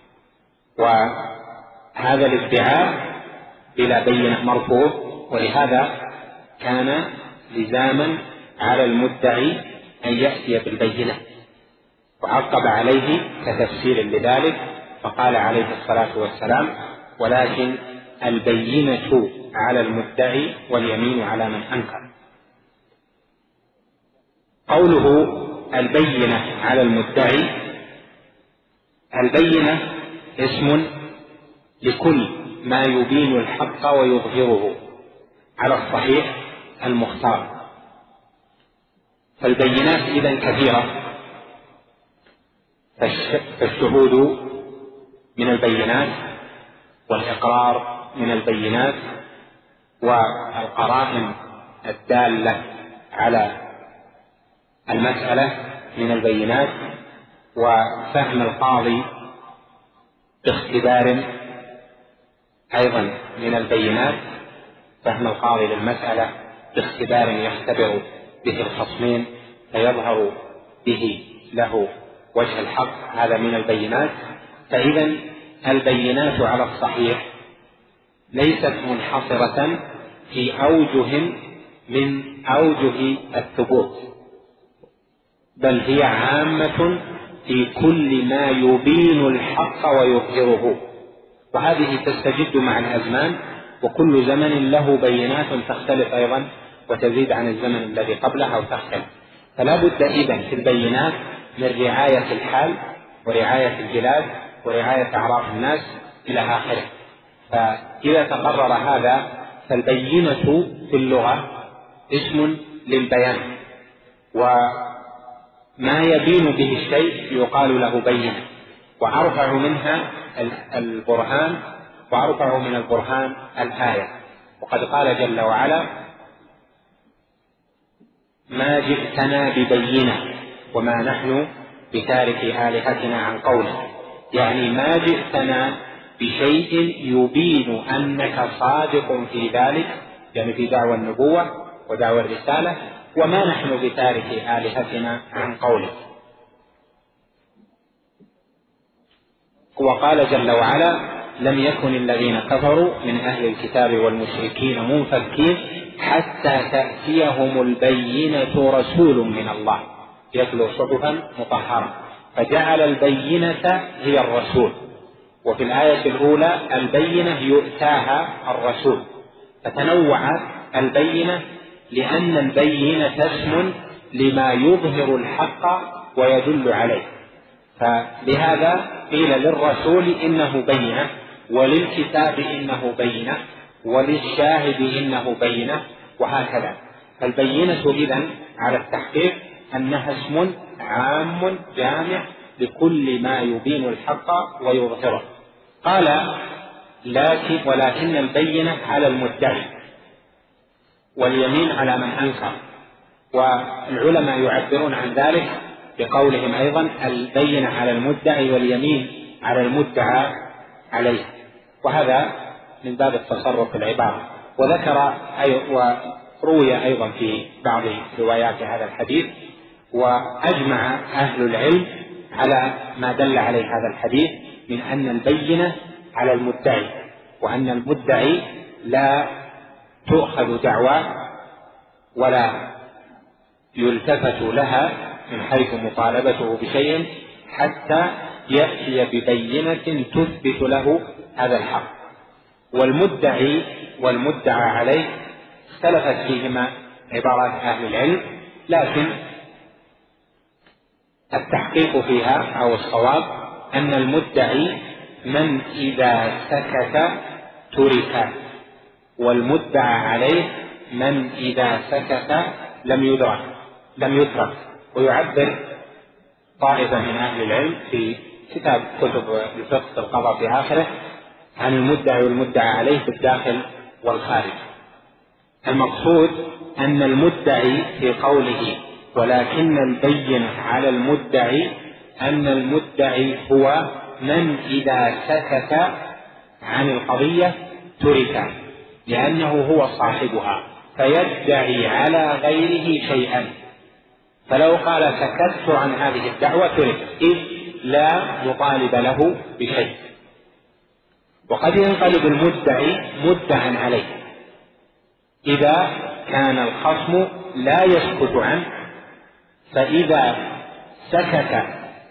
وهذا الادعاء بلا بينة مرفوض، ولهذا كان لزاما على المدعي أن يأتي بالبينة، وعقب عليه كتفسير لذلك فقال عليه الصلاة والسلام: ولكن البينة على المدعي واليمين على من أنكر. قوله البينة على المدعي، البينة اسم لكل ما يبين الحق ويظهره على الصحيح المختار. فالبينات إذن كثيرة، فالشهود من البينات والإقرار من البينات والقرائن الدالة على المسألة من البينات، وفهم القاضي باختبار أيضا من البينات، فهم القاضي للمسألة باختبار يختبر به الخصمين فيظهر به له وجه الحق، هذا من البينات. فإذا البينات على الصحيح ليست منحصرة في أوجه من أوجه الثبوت، بل هي عامة في كل ما يبين الحق ويظهره، وهذه تستجد مع الأزمان، وكل زمن له بينات تختلف أيضا وتزيد عن الزمن الذي قبلها وتختلف. فلا بد إذن في البينات من رعاية الحال ورعاية البلاد ورعاية أعراف الناس إلى آخره. فإذا تقرر هذا فالبينة في اللغة اسم للبيان، وما يبين به الشيء يقال له بينة، وأرفع منها البرهان وأرفع من البرهان الآية. وقد قال جل وعلا: ما جئتنا ببينة وما نحن بتارك آلهتنا عن قوله، يعني ما جئتنا بشيء يبين أنك صادق في ذلك، يعني في دعوى النبوة ودعوى الرسالة، وما نحن بتارك آلهتنا عن قوله. وقال جل وعلا: لم يكن الذين كفروا من أهل الكتاب والمشركين منفكين حتى تأتيهم البينة رسول من الله يتلو صحفا مطهرة، فجعل البينة هي الرسول. وفي الآية الأولى البينة يؤتاها الرسول، فتنوعت البينة لأن البينة اسم لما يظهر الحق ويدل عليه، فلهذا قيل للرسول إنه بينة، وللكتاب إنه بينة، وللشاهد إنه بينة، وهكذا. فالبينة إذن على التحقيق أنها اسم عام جامع لكل ما يبين الحق ويظهره. قال: لكن ولكن البينة على المدعي واليمين على من أنكر. والعلماء يعبرون عن ذلك بقولهم أيضا: البينة على المدعي واليمين على المدعى عليه، وهذا من باب التصرف في العبارة. وذكر أي وروي أيضا في بعض روايات هذا الحديث، وأجمع أهل العلم على ما دل عليه هذا الحديث من أن البينة على المدعي، وأن المدعي لا تؤخذ دعواه ولا يلتفت لها من حيث مطالبته بشيء حتى يأتي ببينة تثبت له هذا الحق. والمدعي والمدعى عليه اختلفت فيهما عبارات أهل العلم، لكن التحقيق فيها أو الصواب أن المدعي من إذا سكت ترك، والمدعى عليه من إذا سكت لم يدرك لم يترك. ويعبر طائفة من أهل العلم في كتاب كتب الفقه في القضاء في آخره عن المدعي والمدعى عليه في الداخل والخارج. المقصود أن المدعي في قوله ولكن البينة على المدعي أن المدعي هو من إذا سكت عن القضية ترك، لأنه هو صاحبها فيدعي على غيره شيئا، فلو قال سكت عن هذه الدعوة ترك، إذ لا مطالب له بشيء. وقد ينقلب المدعي مدعا عليه إذا كان الخصم لا يسكت عنه، فإذا سكت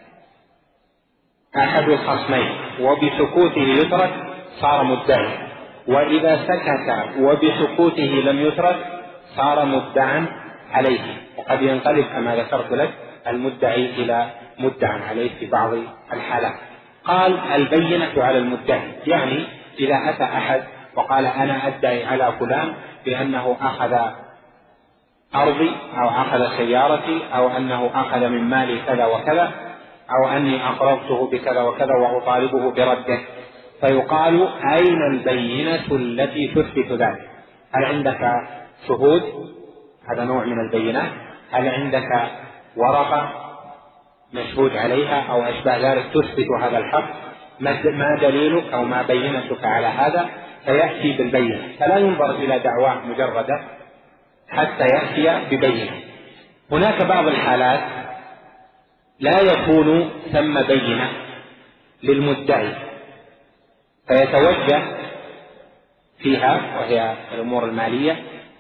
أحد الخصمين وبسكوته يترك صار مدعي، وإذا سكت وبسكوته لم يترك صار مدعا عليه. وقد ينقلب كما ذكرت لك المدعي إلى مدعا عليه في بعض الحالات. قال: البينة على المدعي، يعني إذا أتى أحد وقال أنا أدعي على فلان بأنه أخذ أرضي أو أخذ سيارتي أو أنه أخذ من مالي كذا وكذا أو أني أقرضته بكذا وكذا وأطالبه برده، فيقال: أين البينة التي تثبت ذلك؟ هل عندك شهود؟ هذا نوع من البينة. هل عندك ورقة مشهود عليها أو أشبه ذلك تثبت هذا الحق؟ ما دليلك أو ما بينتك على هذا؟ فيأتي بالبينة، فلا ينظر إلى دعواه مجردة حتى يأتي ببينة. هناك بعض الحالات لا يكون ثم بينة للمدعي فيتوجه فيها، وهي الأمور المالية،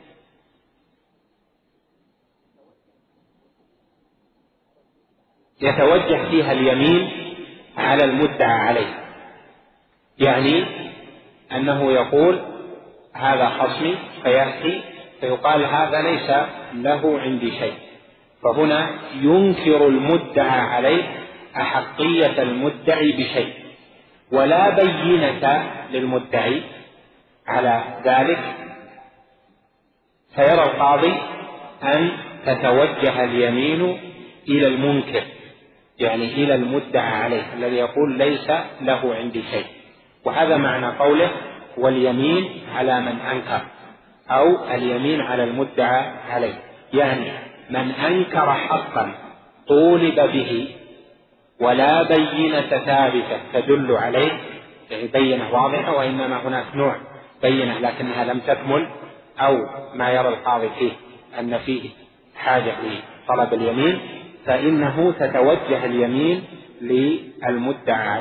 يتوجه فيها اليمين على المدعى عليه، يعني أنه يقول هذا خصمي، فيأتي فيقال هذا ليس له عندي شيء، فهنا ينكر المدعى عليه أحقية المدعي بشيء، ولا بينة للمدعي على ذلك، فيرى القاضي أن تتوجه اليمين إلى المنكر، يعني إلى المدعى عليه الذي يقول ليس له عندي شيء. وهذا معنى قوله واليمين على من أنكر، أو اليمين على المدعى عليه، يعني من أنكر حقا طولب به ولا بينة ثابتة تدل عليه، يعني بينة واضحة وإنما هناك نوع بينة لكنها لم تكمل، أو ما يرى القاضي فيه أن فيه حاجة لطلب اليمين، فإنه تتوجه اليمين للمدعى عليه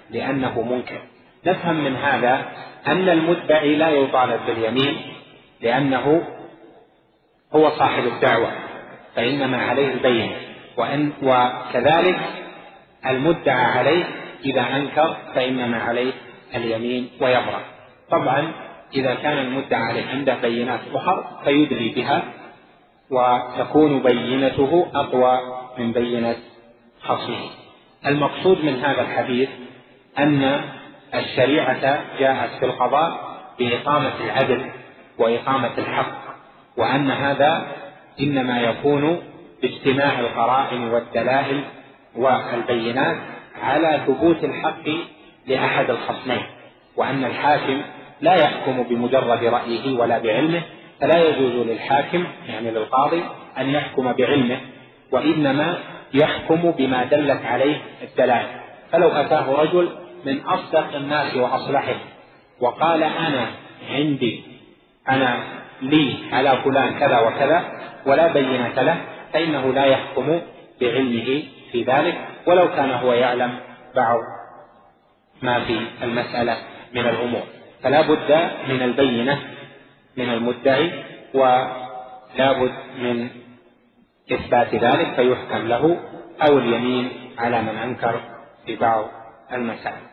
لأنه منكر. نفهم من هذا أن المدعي لا يطالب باليمين لأنه هو صاحب الدعوة، فإنما عليه البينة، وأن وكذلك المدعى عليه إذا أنكر فإنما عليه اليمين ويبرأ. طبعا إذا كان المدعى عليه عنده بينات أخرى فيدلي بها وتكون بينته أقوى من بينة خصمه. المقصود من هذا الحديث أن الشريعة جاءت في القضاء بإقامة العدل وإقامة الحق، وأن هذا إنما يكون باجتماع القرائن والدلائل والبينات على ثبوت الحق لأحد الخصمين، وأن الحاكم لا يحكم بمجرد رأيه ولا بعلمه، فلا يجوز للحاكم يعني للقاضي أن يحكم بعلمه، وإنما يحكم بما دلت عليه الدلائل. فلو أتاه رجل من أصدق الناس وأصلحهم وقال أنا عندي أنا لي على فلان كذا وكذا ولا بينة له، فإنه لا يحكم بعلمه في ذلك ولو كان هو يعلم بعض ما في المسألة من الأمور. فلا بد من البينة من المدعي ولا بد من إثبات ذلك فيحكم له، أو اليمين على من أنكر في بعض المسائل.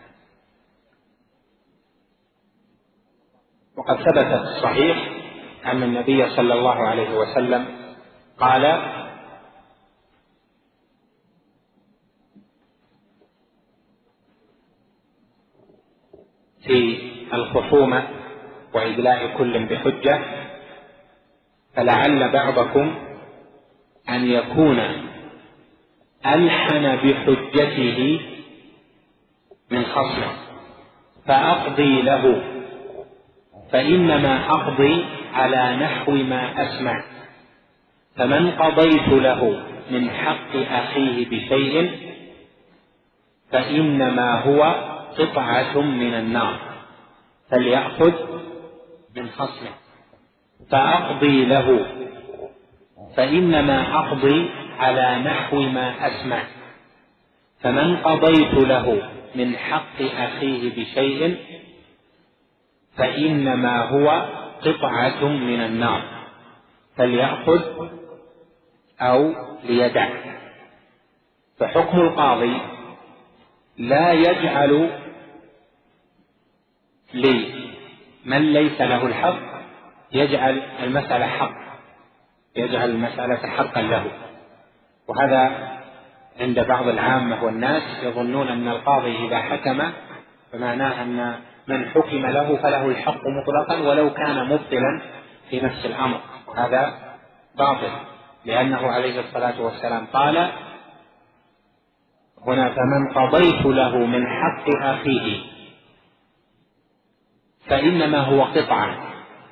وقد ثبت في الصحيح أن النبي صلى الله عليه وسلم قال: في الخصومة وإدلاء كل بحجة، فلعل بعضكم أن يكون ألحن بحجته من خصمه فأقضي له، فإنما أقضي على نحو ما أسمع، فمن قضيت له من حق أخيه بشيء فإنما هو قطعة من النار فليأخذ من خصمه، فأقضي له فإنما أقضي على نحو ما أسمع، فمن قضيت له من حق أخيه بشيء فإنما هو قطعة من النار فليأخذ أو ليدع. فحكم القاضي لا يجعل لمن ليس له الحق يجعل المسألة حق، يجعل المسألة حقا له. وهذا عند بعض العامة والناس يظنون أن القاضي إذا حكم فمعناه أن من حكم له فله الحق مطلقا ولو كان مبطلا في نفس الأمر، وهذا باطل، لأنه عليه الصلاة والسلام قال هنا: فمن قضيت له من حق أخيه فإنما هو قطعة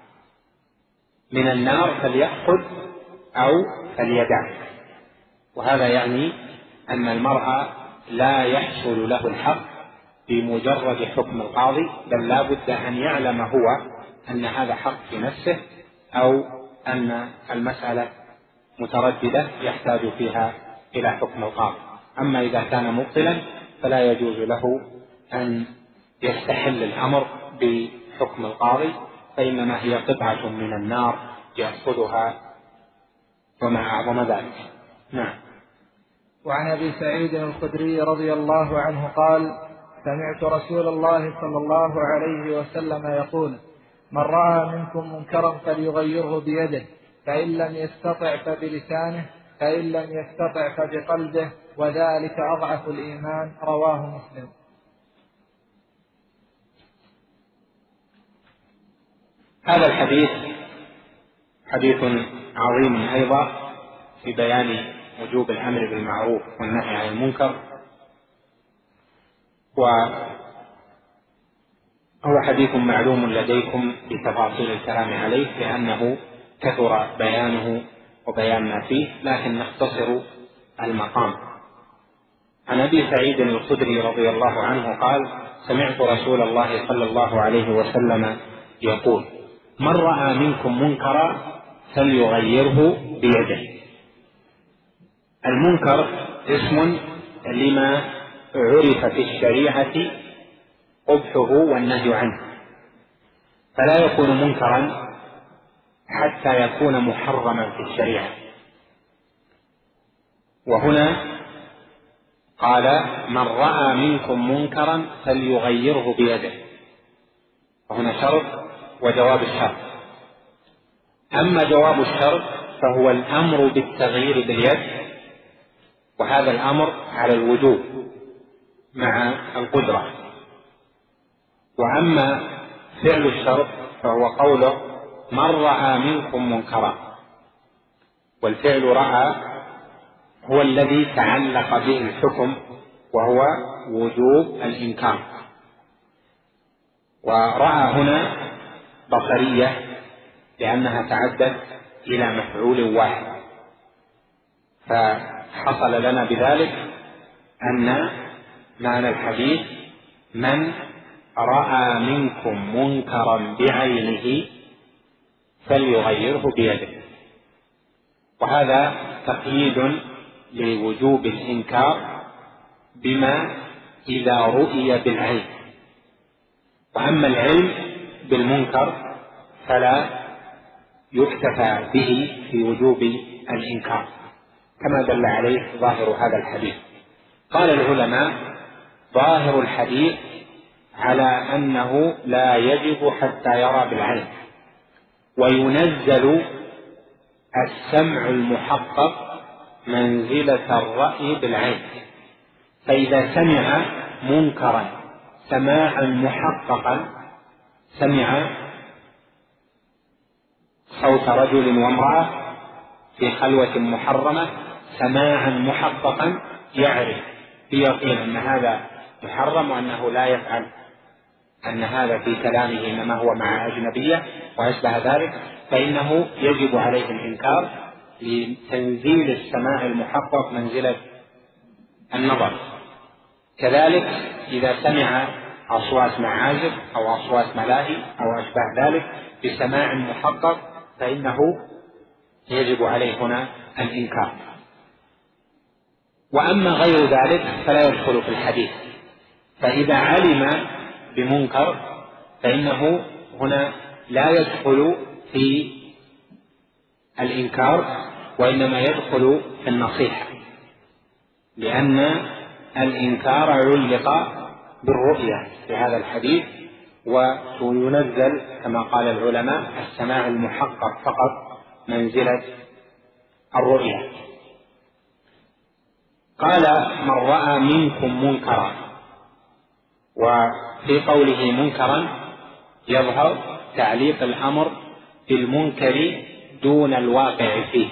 من النار فليأخذ أو فليدع. وهذا يعني أن المرء لا يحصل له الحق بمجرد حكم القاضي، بل لا بد أن يعلم هو أن هذا حق في نفسه أو أن المسألة مترددة يحتاج فيها إلى حكم القاضي. أما إذا كان مبطلا فلا يجوز له أن يستحل الأمر بحكم القاضي، فإنما هي قطعة من النار يأخذها وما أعظم ذلك. نعم. وعن أبي سعيد الخدري رضي الله عنه قال: سمعت رسول الله صلى الله عليه وسلم يقول: من رأى منكم منكرا فليغيره بيده، فإن لم يستطع فبلسانه، فإن لم يستطع فبقلبه، وذلك أضعف الإيمان. رواه مسلم. هذا الحديث حديث عظيم أيضا في بيان وجوب الأمر بالمعروف والنهي عن المنكر، وهو حديث معلوم لديكم بتفاصيل الكلام عليه لأنه كثر بيانه وبيان ما فيه، لكن نختصر المقام. عن أبي سعيد الخدري رضي الله عنه قال: سمعت رسول الله صلى الله عليه وسلم يقول: من رأى منكم منكرا فليغيره بيده. المنكر اسم لما عرف في الشريعة قبحه والنهي عنه، فلا يكون منكرا حتى يكون محرما في الشريعة. وهنا قال من رأى منكم منكرا فليغيره بيده، وهنا شرط وجواب الشرط. أما جواب الشرط فهو الأمر بالتغيير باليد، وهذا الأمر على الوجوب مع القدرة. وأما فعل الشرط فهو قوله من رأى منكم منكرا، والفعل رأى هو الذي تعلق به الحكم وهو وجوب الإنكار. ورأى هنا بصرية لأنها تعدت إلى مفعول واحد، فحصل لنا بذلك أن معنى الحديث من رأى منكم منكرا بعينه فليغيره بيده، وهذا تقييد لوجوب الإنكار بما إذا رؤي بالعين. وأما العلم بالمنكر فلا يكتفى به في وجوب الإنكار كما دل عليه ظاهر هذا الحديث. قال العلماء ظاهر الحديث على أنه لا يجب حتى يرى بالعين، وينزل السمع المحقق منزلة الرأي بالعين. فإذا سمع منكرا سماعا محققا، سمع صوت رجل وامرأة في خلوة محرمة سماعا محققا يعرف بيقين أن هذا محرم وأنه لا يفعل، أن هذا في كلامه إنما هو مع أجنبية وأشبه ذلك، فإنه يجب عليه الإنكار لتنزيل السماع المحقق منزلة النظر. كذلك إذا سمع أصوات معازف أو أصوات ملاهي أو أشبه ذلك بسماع محقق فإنه يجب عليه هنا الإنكار. وأما غير ذلك فلا يدخل في الحديث. فإذا علم بمنكر فإنه هنا لا يدخل في الإنكار، وإنما يدخل في النصيحة، لأن الإنكار علق بالرؤية في هذا الحديث، وينزل كما قال العلماء السماع المحقق فقط منزلة الرؤية. قال من رأى منكم منكرا، وفي قوله منكرا يظهر تعليق الأمر بالمنكر دون الواقع فيه،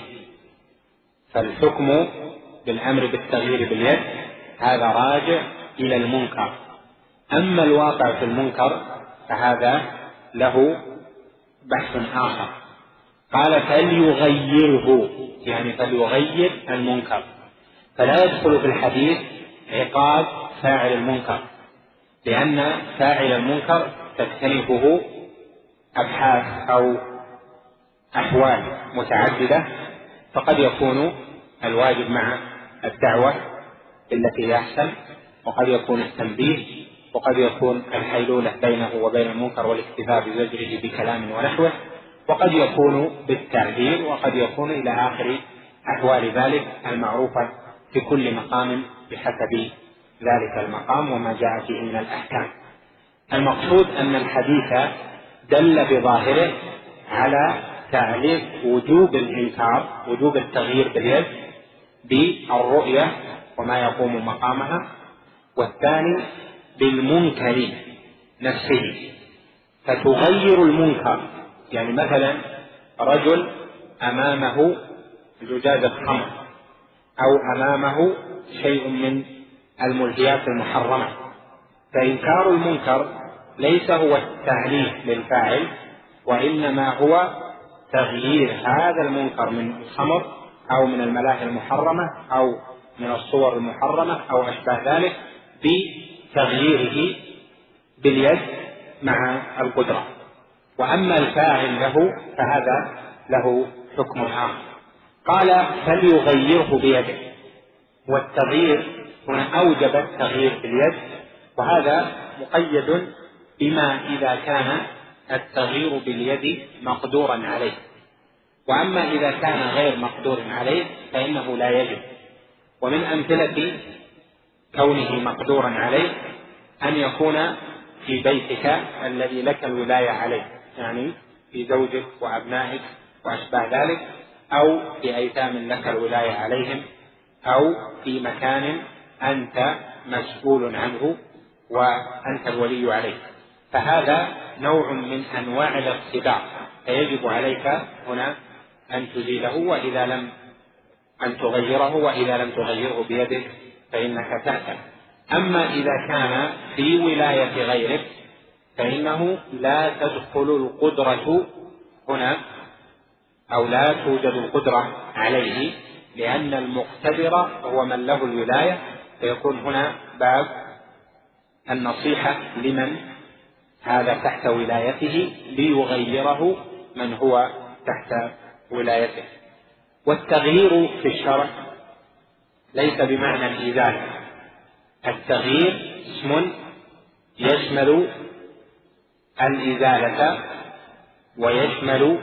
فالحكم بالأمر بالتغيير باليد هذا راجع إلى المنكر. أما الواقع في المنكر فهذا له بحث آخر. قال فليغيره، يعني فليغير المنكر، فلا يدخل في الحديث عقاب فاعل المنكر، لأن فاعل المنكر تختلفه أبحاث أو أحوال متعددة، فقد يكون الواجب مع الدعوة التي يحسن، وقد يكون التنبيه، وقد يكون الحيلولة بينه وبين المنكر والاكتفاء بزجره بكلام ونحوه، وقد يكون بالتعذير، وقد يكون إلى آخر أحوال ذلك المعروفة في كل مقام بحسب ذلك المقام وما جاء فيه من الأحكام. المقصود أن الحديث دل بظاهره على تعليق وجوب الإنكار، وجوب التغيير باليد بالرؤية وما يقوم مقامها، والثاني بالمنكر نفسه. فتغير المنكر، يعني مثلا رجل أمامه زجاجة خمر أو أمامه شيء من الملهيات المحرمة، فإنكار المنكر ليس هو التعليق للفاعل، وإنما هو تغيير هذا المنكر من الخمر أو من الملاهي المحرمة أو من الصور المحرمة أو أشبه ذلك بتغييره باليد مع القدرة. وأما الفاعل له فهذا له حكم آخر. قال فليغيره بيده، والتغيير هنا أوجب التغيير باليد، وهذا مقيد بما إذا كان التغيير باليد مقدورا عليه، وأما إذا كان غير مقدور عليه فإنه لا يجب. ومن أمثلة كونه مقدورا عليه أن يكون في بيتك الذي لك الولاية عليه، يعني في زوجك وأبنائك وأشباه ذلك، أو في أيتام لك الولاية عليهم، أو في مكان أنت مسؤول عنه وأنت الولي عليه، فهذا نوع من أنواع الاغتصاب، فيجب عليك هنا أن تزيله وإذا لم أن تغيره، وإذا لم تغيره بيدك فإنك تأثم. أما إذا كان في ولاية غيرك فإنه لا تدخل القدرة هنا، أو لا توجد القدرة عليه، لأن المقتدر هو من له الولاية، فيكون هنا باب النصيحة لمن هذا تحت ولايته ليغيره من هو تحت ولايته. والتغيير في الشرع ليس بمعنى الإزالة، التغيير اسم يشمل الإزالة ويشمل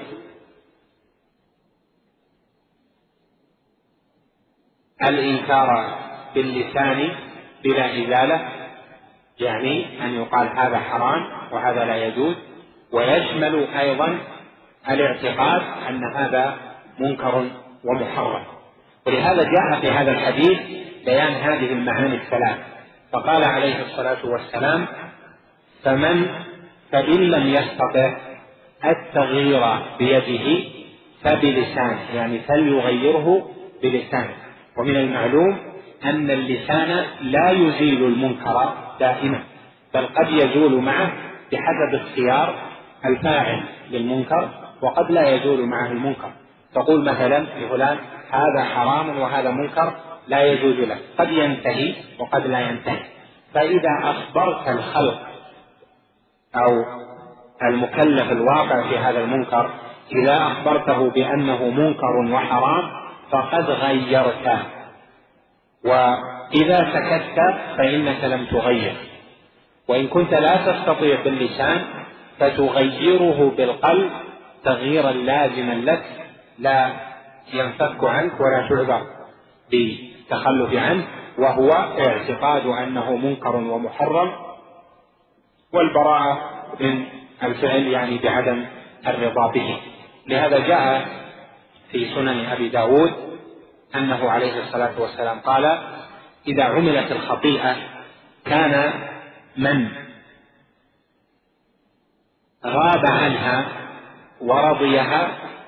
الإنكار باللسان بلا إزالة، يعني أن يقال هذا حرام وهذا لا يجوز، ويشمل أيضا الاعتقاد أن هذا منكر ومحرم. ولهذا جاء في هذا الحديث بيان هذه المعاني الثلاث، فقال عليه الصلاة والسلام: فمن فإن لم يستطع التغيير بيده فبلسانه، يعني فليغيره بلسانه. ومن المعلوم أن اللسان لا يزيل المنكر دائما، بل قد يزول معه بحسب اختيار الفاعل للمنكر، وقد لا يزول معه المنكر. تقول مثلا لفلان هذا حرام وهذا منكر لا يجوز له، قد ينتهي وقد لا ينتهي. فإذا أخبرت الخلق أو المكلف الواقع في هذا المنكر، إذا أخبرته بأنه منكر وحرام فقد غيرته، وإذا سكت فإنك لم تغير. وإن كنت لا تستطيع باللسان فتغيره بالقلب تغييرا لازما لك لا ينفك عنك ولا تعذر بالتخلف عنه، وهو اعتقاد أنه منكر ومحرم، والبراءة من الفعل يعني بعدم الرضا به. لهذا جاء في سنن أبي داود أنه عليه الصلاة والسلام قال: إذا عملت الخطيئة كان من غاب عنها ورضيها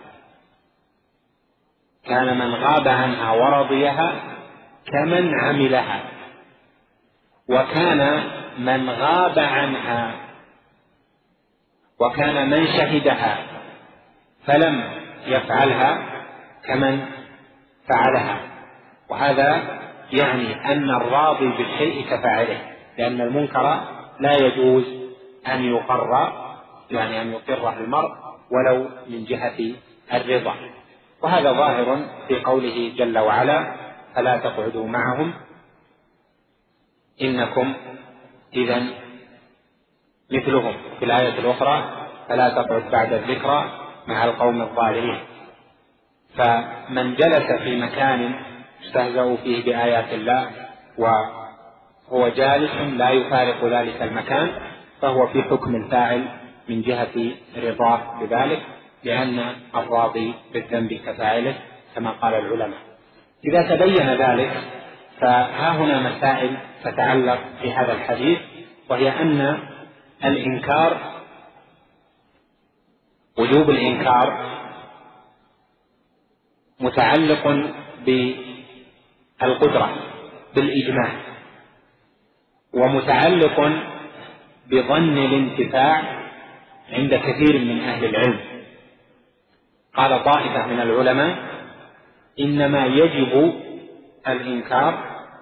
كان من غاب عنها ورضيها كمن عملها، وكان من غاب عنها وكان من شهدها فلم يفعلها كمن فعلها. وهذا يعني أن الراضي بالشيء كفاعله، لأن المنكر لا يجوز أن يقر، يعني أن يقره المرء ولو من جهة الرضا. وهذا ظاهر في قوله جل وعلا: فلا تقعدوا معهم إنكم إذن مثلهم. في الآية الأخرى: فلا تقعد بعد الذكرى مع القوم الظالمين. فمن جلس في مكان استهزأوا فيه بآيات الله وهو جالس لا يفارق ذلك المكان فهو في حكم الفاعل من جهة رضاه بذلك، لأن الراضي بالذنب كفاعله كما قال العلماء. إذا تبين ذلك فها هنا مسائل تتعلق في هذا الحديث، وهي أن الإنكار وجوب الإنكار متعلق بالقدرة بالإجماع، ومتعلق بظن الانتفاع عند كثير من أهل العلم. قال طائفة من العلماء: إنما يجب الإنكار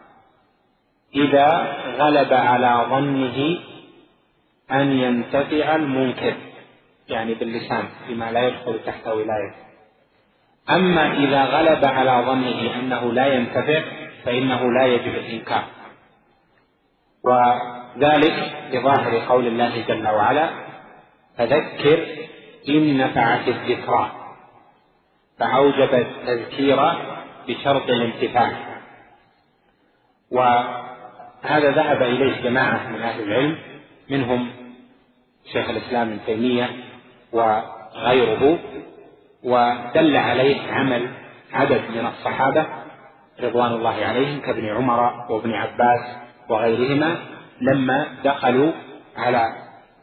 إذا غلب على ظنه أن ينتفع المنكر، يعني باللسان بما لا يدخل تحت ولايته. أما إذا غلب على ظنه أنه لا ينتفع فإنه لا يجب الإنكار. وذلك بظاهر قول الله جل وعلا: فذكر إن نفعت الذكرى، فأوجب التذكير بشرط الانتفاع. وهذا ذهب إليه جماعة من أهل العلم، منهم شيخ الإسلام ابن تيمية وغيره، ودل عليه عمل عدد من الصحابة رضوان الله عليهم كابن عمر وابن عباس وغيرهما، لما دخلوا على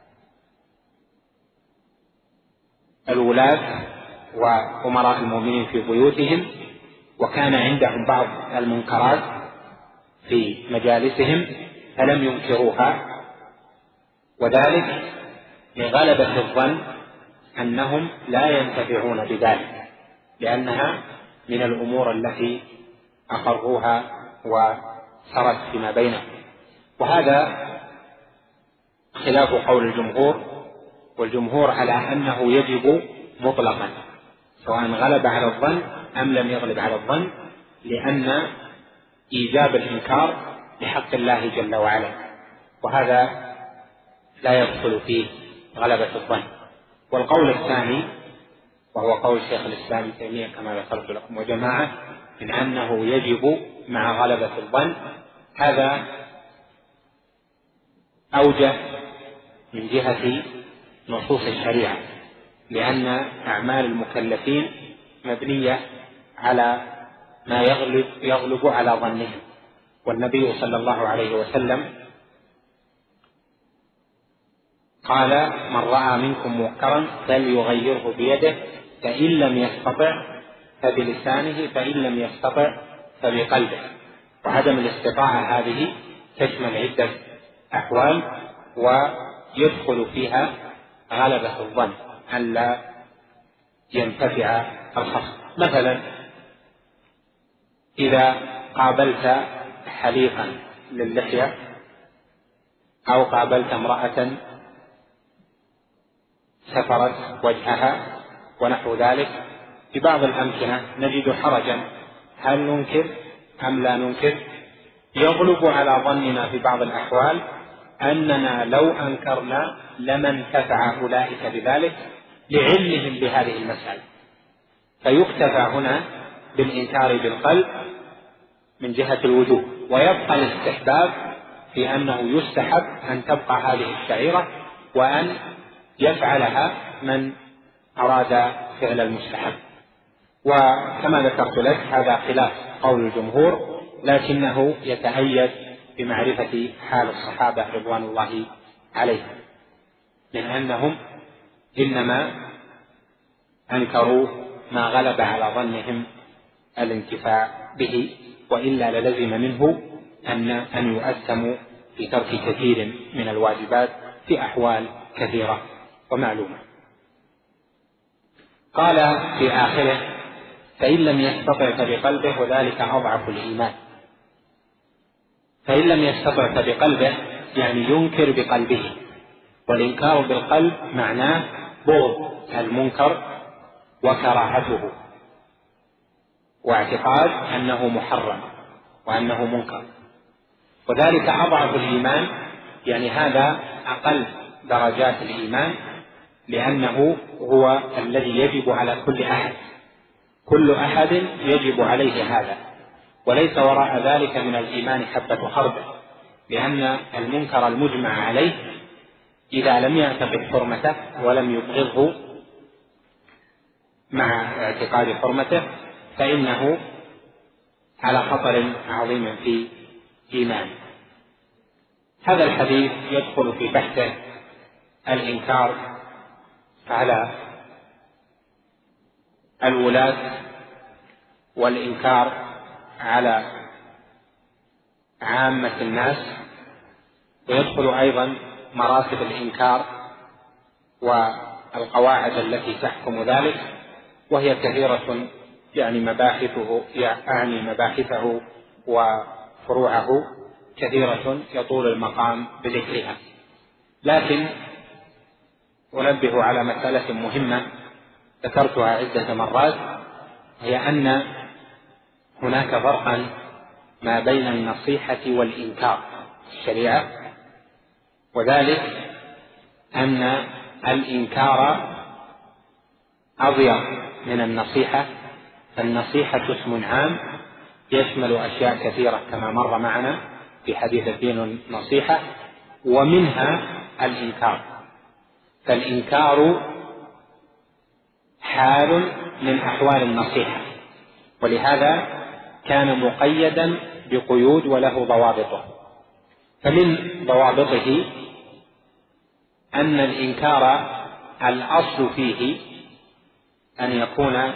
الولاة وأمراء المؤمنين في بيوتهم وكان عندهم بعض المنكرات في مجالسهم فلم ينكروها، وذلك لغلبة الظن أنهم لا ينتفعون بذلك، لأنها من الأمور التي أقروها وسرت فيما بينهم. وهذا خلاف قول الجمهور، والجمهور على أنه يجب مطلقا سواء غلب على الظن أم لم يغلب على الظن، لأن إيجاب الإنكار بحق الله جل وعلا، وهذا لا يدخل فيه غلبة الظن. والقول الثاني وهو قول شيخ الإسلام ابن تيمية كما ذكرت لكم وجماعة من أنه يجب مع غلبة الظن، هذا أوجه من جهة نصوص الشريعة، لأن أعمال المكلفين مبنية على ما يغلب, يغلب على ظنهم. والنبي صلى الله عليه وسلم قال: من رأى منكم منكرا فليغيره بيده، فإن لم يستطع فبلسانه، فإن لم يستطع فبقلبه. وعدم الاستطاعة هذه تشمل عدة أحوال ويدخل فيها غلبة الظن أن لا ينتفع الخصم. مثلا إذا قابلت حليقا للحية أو قابلت امرأة سفرت وجهها ونحو ذلك، في بعض الأمكنة نجد حرجا، هل ننكر أم لا ننكر؟ يغلب على ظننا في بعض الأحوال أننا لو أنكرنا لما انتفع أولئك بذلك لعلمهم بهذه المسألة، فيكتفى هنا بالإنكار بالقلب من جهة الوجوب، ويبقى الاستحباب في أنه يستحب أن تبقى هذه الشعيرة وأن يفعلها من أراد فعل المستحب. وكما ذكرت لك هذا خلاف قول الجمهور، لكنه يتأيد بمعرفة حال الصحابة رضوان الله عليهم، من أنهم إنما أنكروا ما غلب على ظنهم الانتفاع به، وإلا للزم منه أن أن يؤثموا في ترك كثير من الواجبات في أحوال كثيرة ومعلومة. قال في آخره: فإن لم يستطع فبقلبه، وذلك أضعف الإيمان. فإن لم يستطع فبقلبه يعني ينكر بقلبه، والإنكار بالقلب معناه بغض المنكر وكراهته واعتقاد أنه محرم وأنه منكر، وذلك أضعف الإيمان، يعني هذا أقل درجات الإيمان، لأنه هو الذي يجب على كل أحد، كل أحد يجب عليه هذا، وليس وراء ذلك من الإيمان حبة خردل، لأن المنكر المجمع عليه إذا لم يعتقد حرمته ولم يبغضه مع اعتقاد حرمته فإنه على خطر عظيم في إيمانه. هذا الحديث يدخل في بحثه الإنكار على الولاة والإنكار على عامة الناس، ويدخل أيضا مراتب الإنكار والقواعد التي تحكم ذلك، وهي كثيرة، يعني مباحثه يعني مباحثه وفروعه كثيرة يطول المقام بذكرها، لكن أنبه على مسألة مهمة ذكرتها عدة مرات، هي أن هناك فرقا ما بين النصيحة والإنكار في الشريعة، وذلك أن الإنكار أضيق من النصيحة، فالنصيحة اسم عام يشمل أشياء كثيرة كما مر معنا في حديث الدين النصيحة، ومنها الإنكار. فالإنكار حال من أحوال النصيحة، ولهذا كان مقيدا بقيود وله ضوابطه. فمن ضوابطه أن الإنكار الأصل فيه أن يكون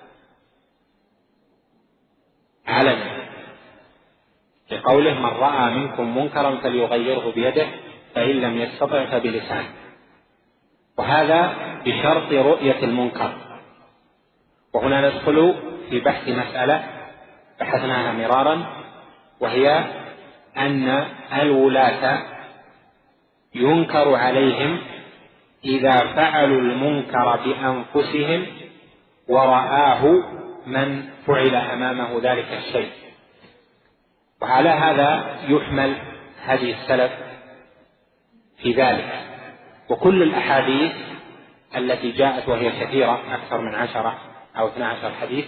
علنا، لقوله من رأى منكم منكرا فليغيره بيده فإن لم يستطع فبلسانه، وهذا بشرط رؤية المنكر. وهنا ندخل في بحث مسألة بحثناها مرارا، وهي أن الولاة ينكر عليهم إذا فعلوا المنكر بأنفسهم ورآه من فعل أمامه ذلك الشيء. وعلى هذا يحمل هدي السلف في ذلك. وكل الأحاديث التي جاءت وهي كثيرة أكثر من عشرة أو اثنى عشر حديث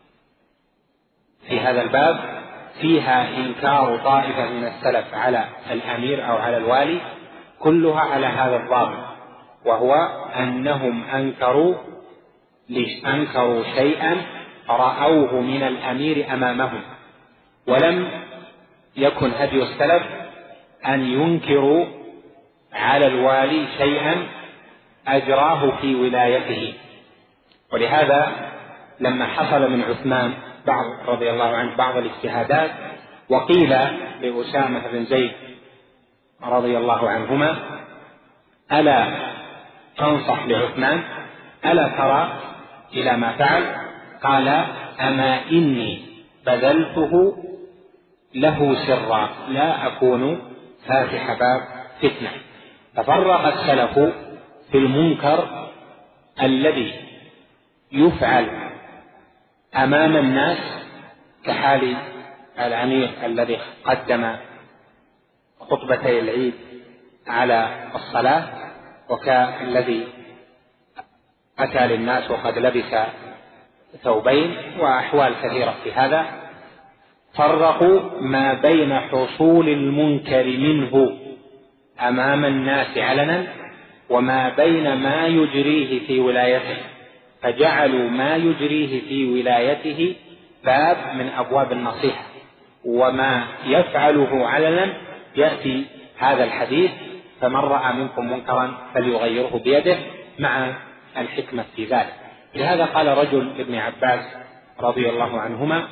في هذا الباب فيها إنكار طائفة من السلف على الأمير أو على الوالي، كلها على هذا الضابط، وهو أنهم أنكروا أنكروا شيئا رأوه من الأمير أمامهم، ولم يكن هدي السلف أن ينكروا على الوالي شيئا أجراه في ولايته. ولهذا لما حصل من عثمان بعض رضي الله عنه بعض الاجتهادات، وقيل لأسامة بن زيد رضي الله عنهما ألا تنصح لعثمان، ألا ترى إلى ما فعل؟ قال أما إني بذلته له سرا لا أكون فاتح باب فتنة. تفرق السلف في المنكر الذي يفعل أمام الناس كحال الأمير الذي قدم خطبتي العيد على الصلاة، وكالذي أتى للناس وقد لبس ثوبين، وأحوال كثيرة في هذا. فرقوا ما بين حصول المنكر منه أمام الناس علنا وما بين ما يجريه في ولايته، فجعلوا ما يجريه في ولايته باب من أبواب النصيحة، وما يفعله علنا يأتي هذا الحديث فمن رأى منكم منكرا فليغيره بيده، مع الحكمة في ذلك. لهذا قال رجل ابن عباس رضي الله عنهما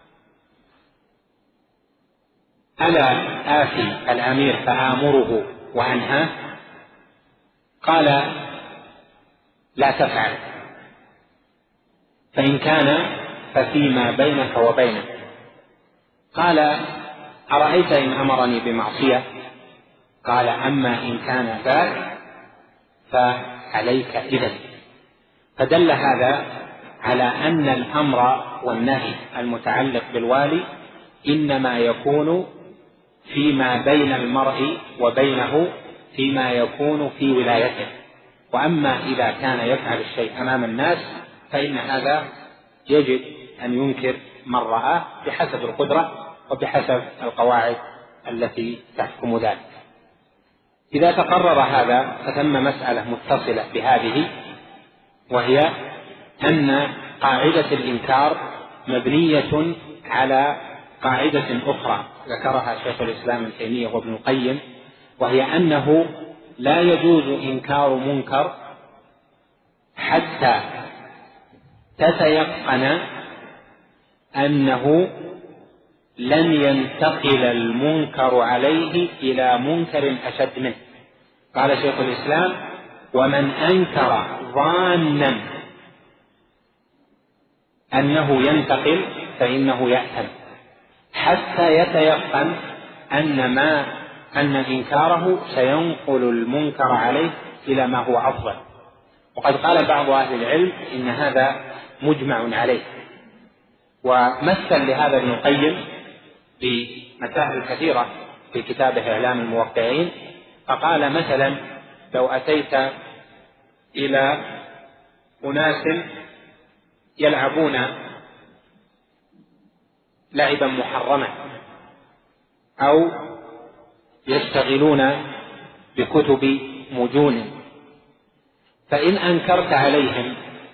ألا آتي الأمير فآمره وأنهاه؟ قال لا تفعل، فإن كان ففيما بينك وبينه. قال أرأيت إن أمرني بمعصية؟ قال أما إن كان ذاك فعليك إذن. فدل هذا على أن الأمر والنهي المتعلق بالوالي إنما يكون فيما بين المرء وبينه فيما يكون في ولايته، وأما إذا كان يفعل الشيء أمام الناس فإن هذا يجب أن ينكر من رآه بحسب القدرة وبحسب القواعد التي تحكم ذلك. إذا تقرر هذا فتم مسألة متصلة بهذه، وهي أن قاعدة الإنكار مبنية على قاعدة أخرى ذكرها شيخ الإسلام ابن تيمية وابن القيم، وهي أنه لا يجوز إنكار منكر حتى تتيقن أنه لن ينتقل المنكر عليه إلى منكر أشد منه. قال شيخ الإسلام ومن أنكر ظانا أنه ينتقل فإنه يأثم حتى يتيقن أن ما أن إنكاره سينقل المنكر عليه إلى ما هو أفضل. وقد قال بعض أهل العلم إن هذا مجمع عليه، ومثل لهذا ابن القيم بمسائل كثيرة في كتابه إعلام الموقعين، فقال مثلا لو أتيت إلى أناس يلعبون لعبا محرما أو يشتغلون بكتب مجون، فإن أنكرت عليهم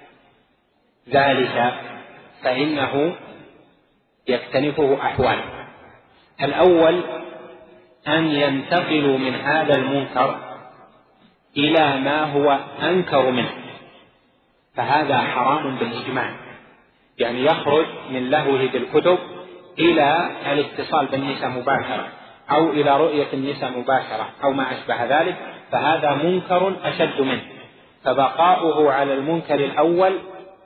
ذلك فإنه يكتنفه أحوال. الأول أن ينتقلوا من هذا المنكر إلى ما هو أنكر منه، فهذا حرام بالإجماع، يعني يخرج من لهوه بالكتب إلى الاتصال بالنساء مباشرة أو إلى رؤية النساء مباشرة أو ما أشبه ذلك، فهذا منكر أشد منه، فبقاؤه على المنكر الأول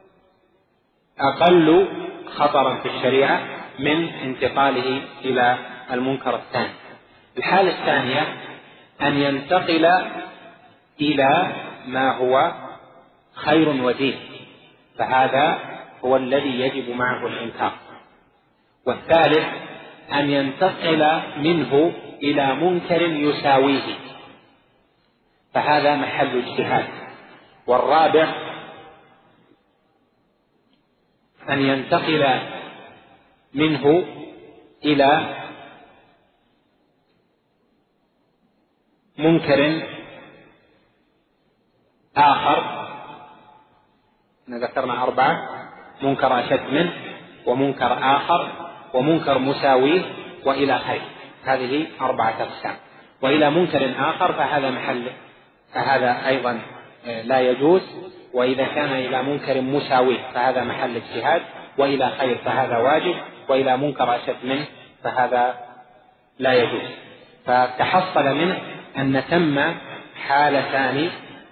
أقل خطرا في الشريعة من انتقاله إلى المنكر الثاني. الحالة الثانية أن ينتقل إلى ما هو خير ودين، فهذا هو الذي يجب معه الإنكار. والثالث أن ينتقل منه إلى منكر يساويه، فهذا محل اجتهاد. والرابع أن ينتقل منه إلى منكر آخر، ذكرنا أربعة: منكر أشد منه ومنكر آخر ومنكر مساويه وإلى خير، هذه أربعة أقسام. وإلى منكر آخر فهذا محل فهذا أيضا لا يجوز، وإذا كان إلى منكر مساويه فهذا محل اجتهاد، وإلى خير فهذا واجب، وإلى منكر أشد منه فهذا لا يجوز. فتحصل منه أن ثم حالتان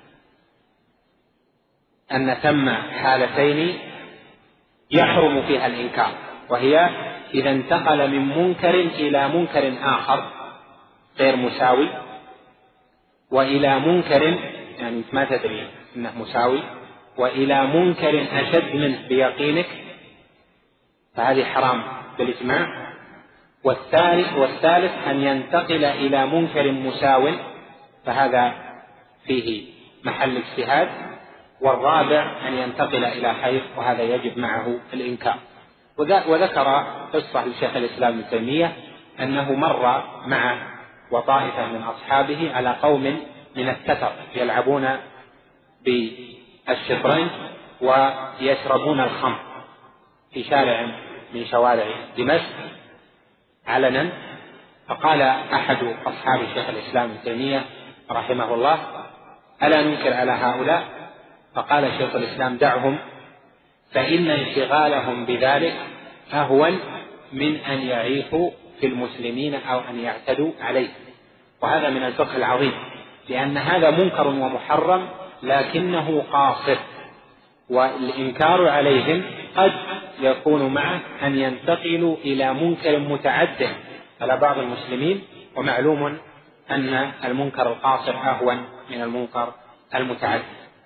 أن ثم حالتين يحرم فيها الإنكار، وهي إذا انتقل من منكر إلى منكر آخر غير مساوي، وإلى منكر يعني ما تدري أنه مساوي، وإلى منكر أشد منه بيقينك، فهذه حرام بالإجماع. والثالث والثالث أن ينتقل إلى منكر مساو، فهذا فيه محل اجتهاد. والرابع أن ينتقل إلى خير، وهذا يجب معه الإنكار. وذكر قصة لشيخ الإسلام ابن تيمية أنه مر مع وطائفة من أصحابه على قوم من التتر يلعبون بالشطرنج ويشربون الخمر في شارع من شوارع دمشق علنا. فقال أحد أصحاب شيخ الإسلام ابن تيمية رحمه الله: ألا ننكر على هؤلاء؟ فقال شيخ الإسلام: دعهم، فإن انشغالهم بذلك أهون من أن يعيثوا في المسلمين أو أن يعتدوا عليه. وهذا من الفقه العظيم، لأن هذا منكر ومحرم لكنه قاصر، والإنكار عليهم قد يكون معه أن ينتقلوا إلى منكر متعد على بعض المسلمين، ومعلوم أن المنكر القاصر أهون من المنكر المتعد.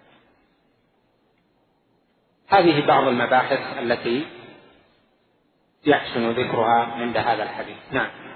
هذه بعض المباحث التي يحسن ذكرها عند هذا الحديث. نعم.